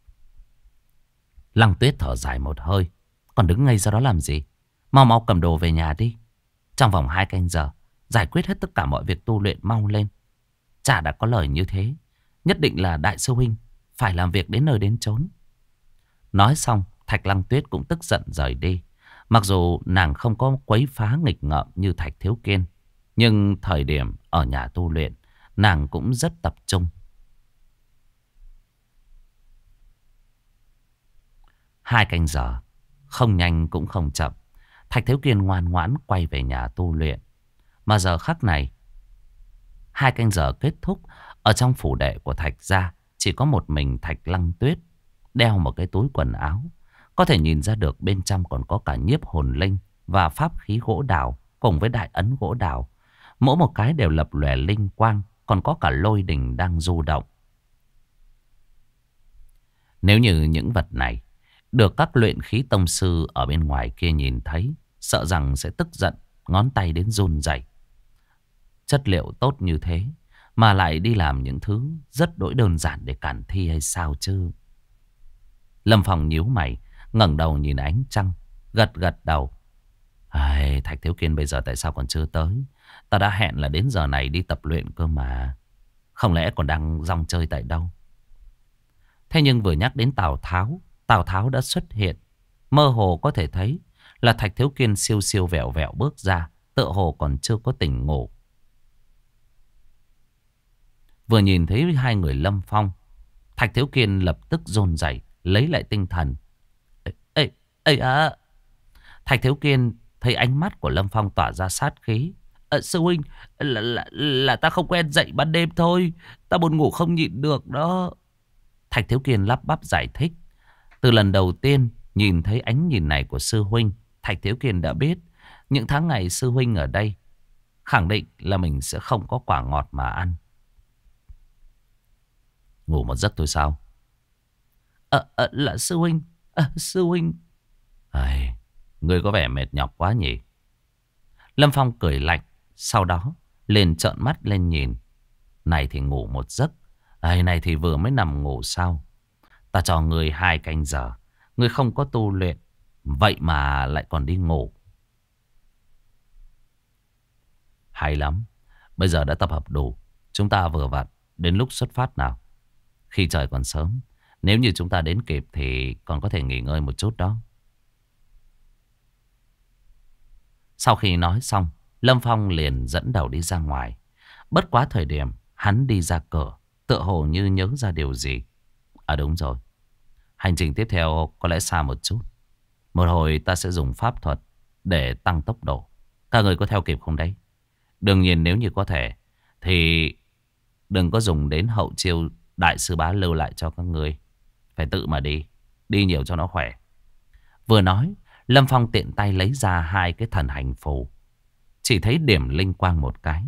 Lăng Tuyết thở dài một hơi. Còn đứng ngây ra đó làm gì? Mau mau cầm đồ về nhà đi. Trong vòng 2 canh giờ giải quyết hết tất cả mọi việc tu luyện, mau lên. Chả đã có lời như thế, nhất định là đại sư huynh phải làm việc đến nơi đến chốn. Nói xong, Thạch Lăng Tuyết cũng tức giận rời đi. Mặc dù nàng không có quấy phá nghịch ngợm như Thạch Thiếu Kiên, nhưng thời điểm ở nhà tu luyện, nàng cũng rất tập trung. 2 canh giờ, không nhanh cũng không chậm, Thạch Thiếu Kiên ngoan ngoãn quay về nhà tu luyện. Mà giờ khắc này, 2 canh giờ kết thúc, ở trong phủ đệ của Thạch gia chỉ có một mình Thạch Lăng Tuyết đeo một cái túi quần áo. Có thể nhìn ra được bên trong còn có cả nhiếp hồn linh và pháp khí gỗ đào cùng với đại ấn gỗ đào. Mỗi một cái đều lập lòe linh quang, còn có cả lôi đình đang du động. Nếu như những vật này được các luyện khí tông sư ở bên ngoài kia nhìn thấy, sợ rằng sẽ tức giận, ngón tay đến run rẩy. Chất liệu tốt như thế mà lại đi làm những thứ rất đỗi đơn giản để cản thi hay sao chứ? Lâm Phong nhíu mày, ngẩng đầu nhìn ánh trăng, gật gật đầu. Ai, Thạch Thiếu Kiên bây giờ tại sao còn chưa tới? Ta đã hẹn là đến giờ này đi tập luyện cơ mà. Không lẽ còn đang rong chơi tại đâu? Thế nhưng vừa nhắc đến Tào Tháo đã xuất hiện. Mơ hồ có thể thấy là Thạch Thiếu Kiên siêu siêu vẹo vẹo bước ra, tựa hồ còn chưa có tỉnh ngủ. Vừa nhìn thấy hai người Lâm Phong, Thạch Thiếu Kiên lập tức run rẩy, lấy lại tinh thần. Thạch Thiếu Kiên thấy ánh mắt của Lâm Phong tỏa ra sát khí. Sư huynh, là ta không quen dậy ban đêm thôi. Ta buồn ngủ không nhịn được đó. Thạch Thiếu Kiên lắp bắp giải thích. Từ lần đầu tiên nhìn thấy ánh nhìn này của sư huynh, Thạch Thiếu Kiên đã biết những tháng ngày sư huynh ở đây khẳng định là mình sẽ không có quả ngọt mà ăn. Ngủ một giấc thôi sao? Là sư huynh. Sư huynh. Ngươi có vẻ mệt nhọc quá nhỉ? Lâm Phong cười lạnh, sau đó liền trợn mắt lên nhìn. Này thì ngủ một giấc, này thì vừa mới nằm ngủ sao? Ta cho ngươi 2 canh giờ, ngươi không có tu luyện, vậy mà lại còn đi ngủ. Hay lắm, bây giờ đã tập hợp đủ, chúng ta vừa vặn đến lúc xuất phát nào. Khi trời còn sớm, nếu như chúng ta đến kịp thì còn có thể nghỉ ngơi một chút đó. Sau khi nói xong, Lâm Phong liền dẫn đầu đi ra ngoài. Bất quá thời điểm hắn đi ra cửa, tựa hồ như nhớ ra điều gì. Đúng rồi, hành trình tiếp theo có lẽ xa một chút. Một hồi ta sẽ dùng pháp thuật để tăng tốc độ. Các người có theo kịp không đấy? Đương nhiên nếu như có thể thì đừng có dùng đến hậu chiêu đại sư bá lưu lại cho các người. Phải tự mà đi, đi nhiều cho nó khỏe. Vừa nói, Lâm Phong tiện tay lấy ra 2 cái thần hành phù. Chỉ thấy điểm linh quang một cái.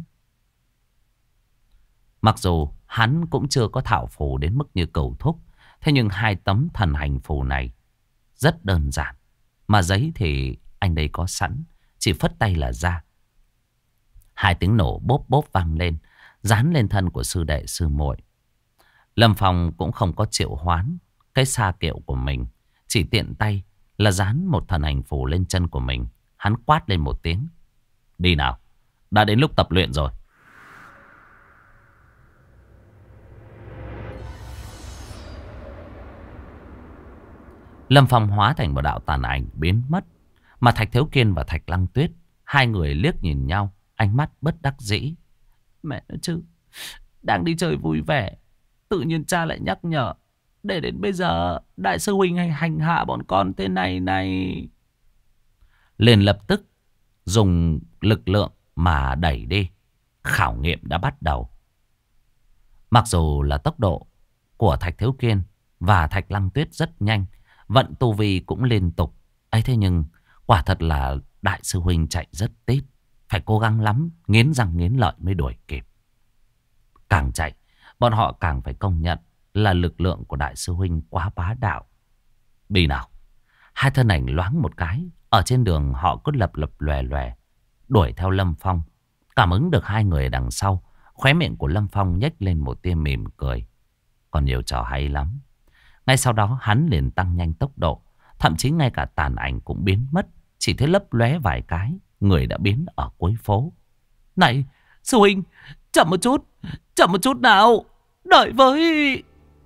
Mặc dù hắn cũng chưa có thạo phù đến mức như Cửu Thúc, thế nhưng 2 tấm thần hành phù này rất đơn giản. Mà giấy thì anh đây có sẵn, chỉ phất tay là ra. 2 tiếng nổ bốp bốp vang lên, dán lên thân của sư đệ sư muội. Lâm Phong cũng không có triệu hoán cái sa kiệu của mình, chỉ tiện tay là dán một thần hành phù lên chân của mình. Hắn quát lên một tiếng. Đi nào, đã đến lúc tập luyện rồi. Lâm Phong hóa thành một đạo tàn ảnh biến mất. Mà Thạch Thiếu Kiên và Thạch Lăng Tuyết, 2 người liếc nhìn nhau, ánh mắt bất đắc dĩ. Mẹ nói chứ, đang đi chơi vui vẻ, tự nhiên cha lại nhắc nhở. Để đến bây giờ đại sư huynh hay hành hạ bọn con thế này này. Liền lập tức dùng lực lượng mà đẩy đi. Khảo nghiệm đã bắt đầu. Mặc dù là tốc độ của Thạch Thiếu Kiên và Thạch Lăng Tuyết rất nhanh, vận tu vi cũng liên tục. Thế nhưng quả thật là đại sư huynh chạy rất tít. Phải cố gắng lắm, nghiến răng nghiến lợi mới đuổi kịp. Càng chạy, bọn họ càng phải công nhận là lực lượng của đại sư huynh quá bá đạo. Đi nào. 2 thân ảnh loáng một cái. Ở trên đường họ cứ lập lập lòe lòe đuổi theo Lâm Phong. Cảm ứng được 2 người đằng sau, khóe miệng của Lâm Phong nhếch lên một tia mỉm cười. Còn nhiều trò hay lắm. Ngay sau đó hắn liền tăng nhanh tốc độ. Thậm chí ngay cả tàn ảnh cũng biến mất. Chỉ thấy lấp lóe vài cái, người đã biến ở cuối phố. Này, sư huynh, chậm một chút nào, đợi với.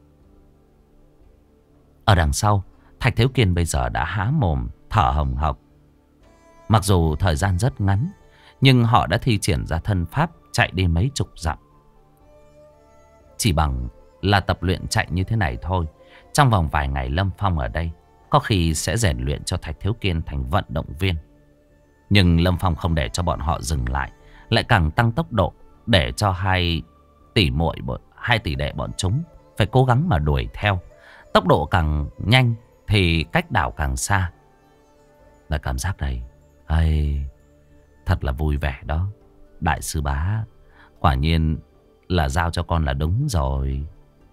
Ở đằng sau, Thạch Thiếu Kiên bây giờ đã há mồm, thở hồng hộc. Mặc dù thời gian rất ngắn, nhưng họ đã thi triển ra thân pháp chạy đi mấy chục dặm. Chỉ bằng là tập luyện chạy như thế này thôi, trong vòng vài ngày Lâm Phong ở đây có khi sẽ rèn luyện cho Thạch Thiếu Kiên thành vận động viên. Nhưng Lâm Phong không để cho bọn họ dừng lại, lại càng tăng tốc độ để cho 2 tỷ đệ bọn chúng phải cố gắng mà đuổi theo. Tốc độ càng nhanh thì cách đảo càng xa. Là cảm giác này, thật là vui vẻ đó. Đại sư bá, quả nhiên là giao cho con là đúng rồi.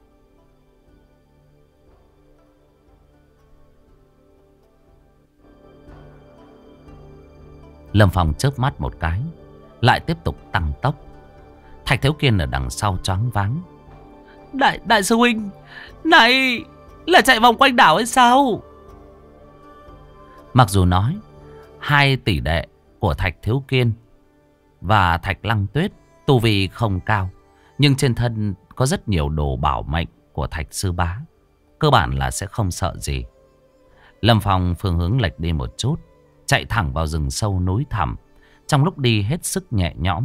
Lâm Phong chớp mắt một cái, lại tiếp tục tăng tốc. Thạch Thiếu Kiên ở đằng sau choáng váng. Đại sư huynh, này là chạy vòng quanh đảo hay sao? Mặc dù nói hai tỷ đệ của Thạch Thiếu Kiên và Thạch Lăng Tuyết tu vi không cao, nhưng trên thân có rất nhiều đồ bảo mệnh của Thạch Sư Bá, cơ bản là sẽ không sợ gì. Lâm Phong phương hướng lệch đi một chút, chạy thẳng vào rừng sâu núi thẳm. Trong lúc đi hết sức nhẹ nhõm.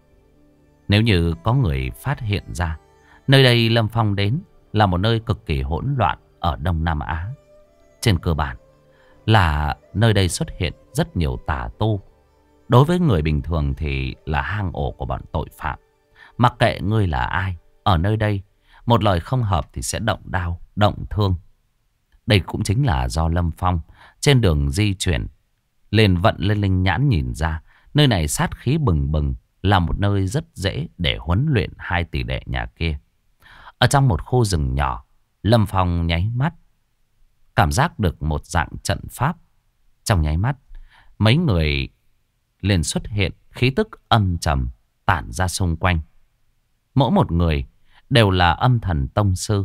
Nếu như có người phát hiện ra, nơi đây Lâm Phong đến là một nơi cực kỳ hỗn loạn ở Đông Nam Á. Trên cơ bản là nơi đây xuất hiện rất nhiều tà tu. Đối với người bình thường thì là hang ổ của bọn tội phạm. Mặc kệ ngươi là ai, ở nơi đây một lời không hợp thì sẽ động đao, động thương. Đây cũng chính là do Lâm Phong trên đường di chuyển lên vận lên linh nhãn nhìn ra, nơi này sát khí bừng bừng, là một nơi rất dễ để huấn luyện hai tỷ đệ nhà kia. Ở trong một khu rừng nhỏ, Lâm Phong nháy mắt, cảm giác được một dạng trận pháp. Trong nháy mắt, mấy người liền xuất hiện, khí tức âm trầm tản ra xung quanh. Mỗi một người đều là âm thần tông sư,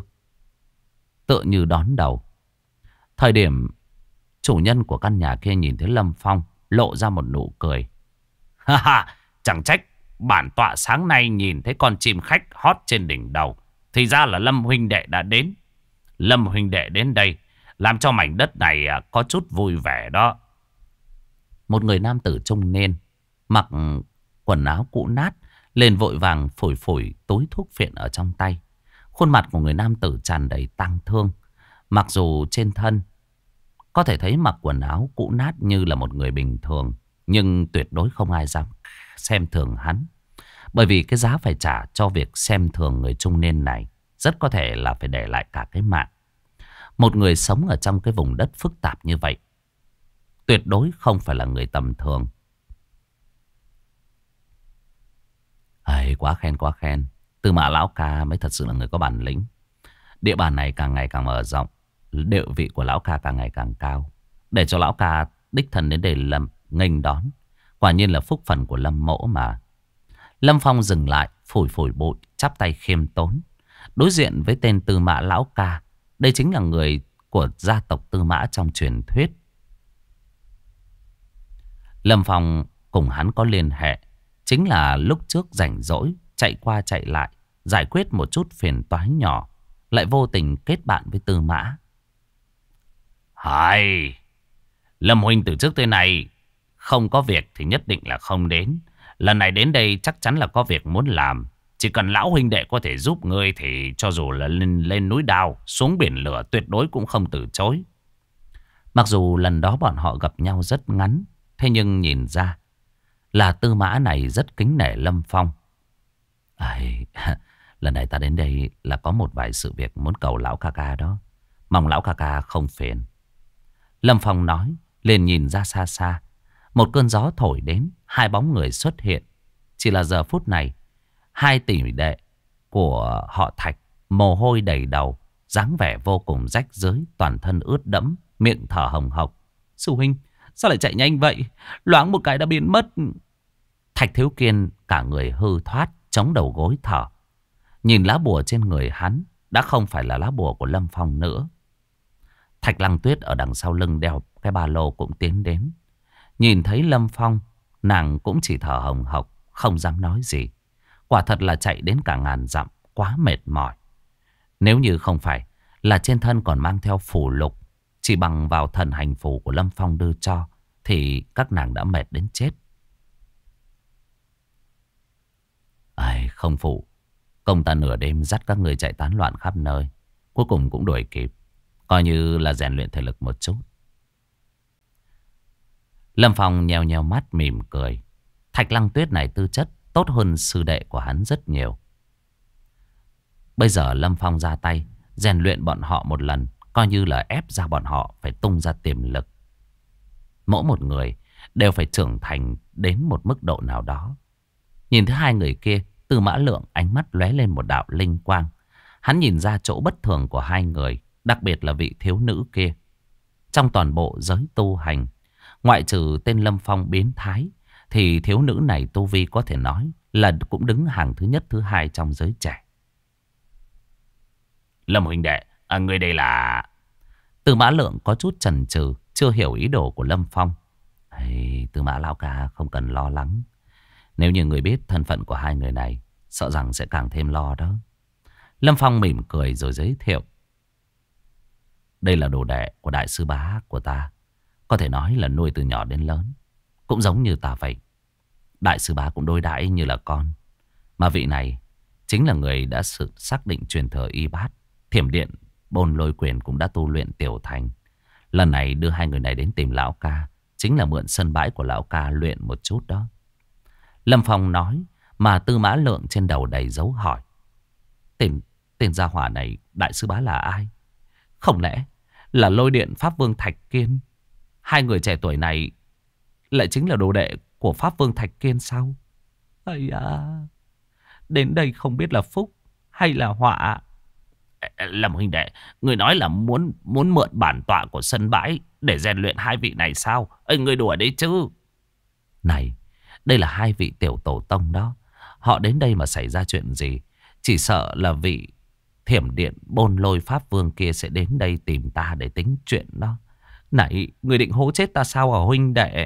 tựa như đón đầu. Thời điểm chủ nhân của căn nhà kia nhìn thấy Lâm Phong, lộ ra một nụ cười. Ha ha, chẳng trách bản tọa sáng nay nhìn thấy con chim khách hót trên đỉnh đầu, thì ra là Lâm huynh đệ đã đến. Lâm huynh đệ đến đây làm cho mảnh đất này có chút vui vẻ đó. Một người nam tử trung niên, mặc quần áo cũ nát, lên vội vàng phủi phủi túi thuốc phiện ở trong tay. Khuôn mặt của người nam tử tràn đầy tang thương. Mặc dù trên thân có thể thấy mặc quần áo cũ nát như là một người bình thường, nhưng tuyệt đối không ai dám xem thường hắn. Bởi vì cái giá phải trả cho việc xem thường người trung niên này rất có thể là phải để lại cả cái mạng. Một người sống ở trong cái vùng đất phức tạp như vậy tuyệt đối không phải là người tầm thường. Quá khen, quá khen. Tư Mã lão ca mới thật sự là người có bản lĩnh. Địa bàn này càng ngày càng mở rộng, địa vị của lão ca càng ngày càng cao. Để cho lão ca đích thân đến để làm nghênh đón, quả nhiên là phúc phần của Lâm mỗ mà. Lâm Phong dừng lại, phủi phủi bụi, chắp tay khiêm tốn. Đối diện với tên Tư Mã lão ca, đây chính là người của gia tộc Tư Mã trong truyền thuyết. Lâm Phong cùng hắn có liên hệ, chính là lúc trước rảnh rỗi chạy qua chạy lại giải quyết một chút phiền toái nhỏ, lại vô tình kết bạn với Tư Mã. Hay, Lâm huynh từ trước tới nay không có việc thì nhất định là không đến. Lần này đến đây chắc chắn là có việc muốn làm. Chỉ cần lão huynh đệ có thể giúp ngươi thì cho dù là lên núi đao, xuống biển lửa tuyệt đối cũng không từ chối. Mặc dù lần đó bọn họ gặp nhau rất ngắn, thế nhưng nhìn ra là Tư Mã này rất kính nể Lâm Phong. Lần này ta đến đây là có một vài sự việc muốn cầu lão ca ca đó. Mong lão ca ca không phiền. Lâm Phong nói, liền nhìn ra xa xa. Một cơn gió thổi đến, hai bóng người xuất hiện. Chỉ là giờ phút này, hai tỷ đệ của họ Thạch mồ hôi đầy đầu, dáng vẻ vô cùng rách rưới, toàn thân ướt đẫm, miệng thở hồng hộc. Sư huynh, sao lại chạy nhanh vậy? Loáng một cái đã biến mất. Thạch Thiếu Kiên cả người hư thoát, chống đầu gối thở. Nhìn lá bùa trên người hắn đã không phải là lá bùa của Lâm Phong nữa. Thạch Lăng Tuyết ở đằng sau lưng đeo cái ba lô cũng tiến đến. Nhìn thấy Lâm Phong, nàng cũng chỉ thở hồng hộc, không dám nói gì. Quả thật là chạy đến cả ngàn dặm, quá mệt mỏi. Nếu như không phải là trên thân còn mang theo phù lục, chỉ bằng vào thần hành phù của Lâm Phong đưa cho, thì các nàng đã mệt đến chết. Không phụ, công ta nửa đêm dắt các người chạy tán loạn khắp nơi, cuối cùng cũng đuổi kịp, coi như là rèn luyện thể lực một chút. Lâm Phong nheo nheo mắt mỉm cười. Thạch Lăng Tuyết này tư chất tốt hơn sư đệ của hắn rất nhiều. Bây giờ Lâm Phong ra tay rèn luyện bọn họ một lần, coi như là ép ra bọn họ phải tung ra tiềm lực. Mỗi một người đều phải trưởng thành đến một mức độ nào đó. Nhìn thấy hai người kia, Tư Mã Lượng ánh mắt lóe lên một đạo linh quang. Hắn nhìn ra chỗ bất thường của hai người, đặc biệt là vị thiếu nữ kia. Trong toàn bộ giới tu hành, ngoại trừ tên Lâm Phong biến thái, thì thiếu nữ này tu vi có thể nói là cũng đứng hàng thứ nhất thứ hai trong giới trẻ. Lâm huynh đệ, người đây là... Tư Mã Lượng có chút chần chừ, chưa hiểu ý đồ của Lâm Phong. Tư Mã lão ca không cần lo lắng. Nếu như người biết thân phận của hai người này, sợ rằng sẽ càng thêm lo đó. Lâm Phong mỉm cười rồi giới thiệu. Đây là đồ đệ của đại sư bá của ta. Có thể nói là nuôi từ nhỏ đến lớn. Cũng giống như ta vậy. Đại sư bá cũng đối đãi như là con. Mà vị này chính là người đã xác định truyền thừa y bát. Thiểm điện Bôn Lôi Quyền cũng đã tu luyện tiểu thành. Lần này đưa hai người này đến tìm lão ca, chính là mượn sân bãi của lão ca luyện một chút đó. Lâm Phong nói, mà Tư Mã Lượng trên đầu đầy dấu hỏi. Tên gia hỏa này đại sư bá là ai? Không lẽ là Lôi Điện Pháp Vương Thạch Kiên? Hai người trẻ tuổi này lại chính là đồ đệ của Pháp Vương Thạch Kiên sao? Ây à, đến đây không biết là phúc hay là họa. Lâm huynh đệ, người nói là muốn mượn bản tọa của sân bãi để rèn luyện hai vị này sao? Người đùa đấy chứ? Này, đây là hai vị tiểu tổ tông đó. Họ đến đây mà xảy ra chuyện gì, chỉ sợ là vị Thiểm Điện Bôn Lôi Pháp Vương kia sẽ đến đây tìm ta để tính chuyện đó. Này, người định hố chết ta sao hả huynh đệ?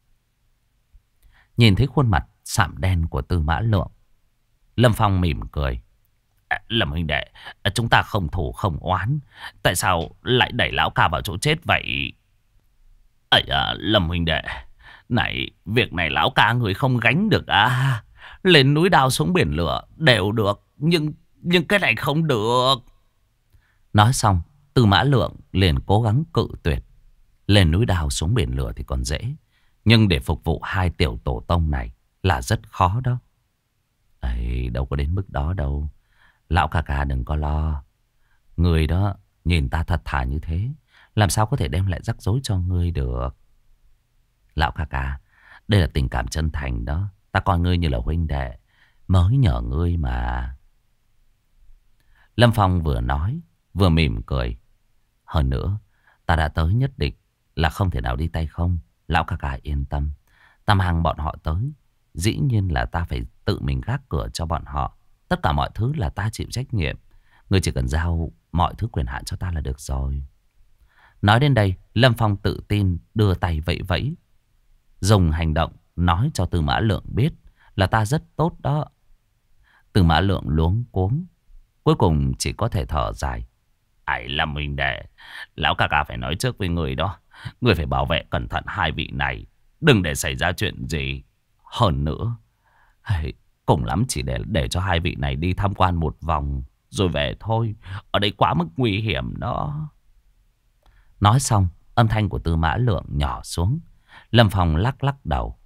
Nhìn thấy khuôn mặt sạm đen của Tư Mã Lượng, Lâm Phong mỉm cười. Lâm huynh đệ, chúng ta không thù không oán, tại sao lại đẩy lão ca vào chỗ chết vậy? Lâm huynh đệ, này, việc này lão ca người không gánh được à? Lên núi đao xuống biển lửa đều được, nhưng cái này không được. Nói xong, Tư Mã Lượng liền cố gắng cự tuyệt. Lên núi đao xuống biển lửa thì còn dễ, nhưng để phục vụ hai tiểu tổ tông này là rất khó đó. Đâu có đến mức đó đâu. Lão ca ca đừng có lo. Người đó nhìn ta thật thà như thế, làm sao có thể đem lại rắc rối cho ngươi được. Lão ca ca, đây là tình cảm chân thành đó. Ta coi ngươi như là huynh đệ, mới nhờ ngươi mà. Lâm Phong vừa nói vừa mỉm cười. Hơn nữa, ta đã tới nhất định là không thể nào đi tay không. Lão ca ca yên tâm, ta mang bọn họ tới, dĩ nhiên là ta phải tự mình gác cửa cho bọn họ. Tất cả mọi thứ là ta chịu trách nhiệm. Ngươi chỉ cần giao mọi thứ quyền hạn cho ta là được rồi. Nói đến đây, Lâm Phong tự tin đưa tay vẫy vẫy, dùng hành động nói cho Tư Mã Lượng biết là ta rất tốt đó. Tư Mã Lượng luống cuống, cuối cùng chỉ có thể thở dài. Lâm huynh đệ, lão ca ca phải nói trước với người đó. Người phải bảo vệ cẩn thận hai vị này, đừng để xảy ra chuyện gì. Hơn nữa, cùng lắm chỉ để cho hai vị này đi tham quan một vòng rồi về thôi. Ở đây quá mức nguy hiểm đó. Nói xong, âm thanh của Tư Mã Lượng nhỏ xuống. Lâm Phong lắc lắc đầu.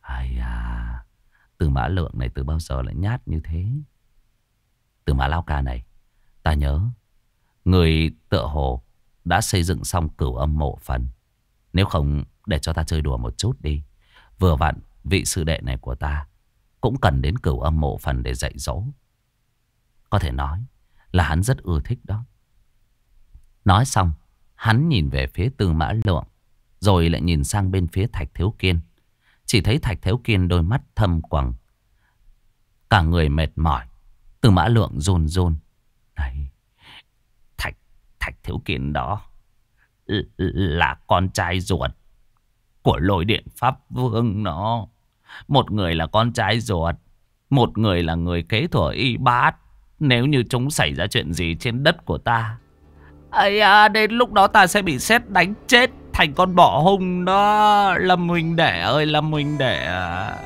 Tư Mã Lượng này từ bao giờ lại nhát như thế? Tư Mã lão ca này, ta nhớ người tựa hồ đã xây dựng xong Cửu Âm mộ phần. Nếu không để cho ta chơi đùa một chút đi. Vừa vặn vị sư đệ này của ta cũng cần đến Cửu Âm mộ phần để dạy dỗ. Có thể nói là hắn rất ưa thích đó. Nói xong, hắn nhìn về phía Tư Mã Lượng, rồi lại nhìn sang bên phía Thạch Thiếu Kiên. Chỉ thấy Thạch Thiếu Kiên đôi mắt thâm quầng, cả người mệt mỏi. Tư Mã Lượng run run. Này, Thạch Thiếu Kiên đó là con trai ruột của Lôi Điện Pháp Vương nó. Một người là con trai ruột, một người là người kế thừa y bát. Nếu như chúng xảy ra chuyện gì trên đất của ta, đến lúc đó ta sẽ bị sét đánh chết thành con bọ hung đó. Lâm huynh đệ ơi, Lâm huynh đệ à.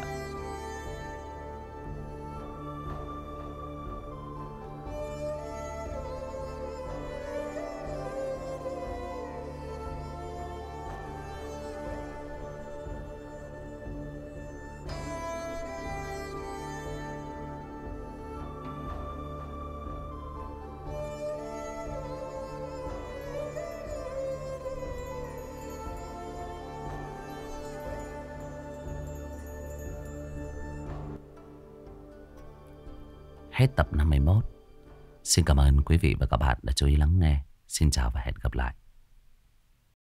Hết tập 51. Xin cảm ơn quý vị và các bạn đã chú ý lắng nghe. Xin chào và hẹn gặp lại.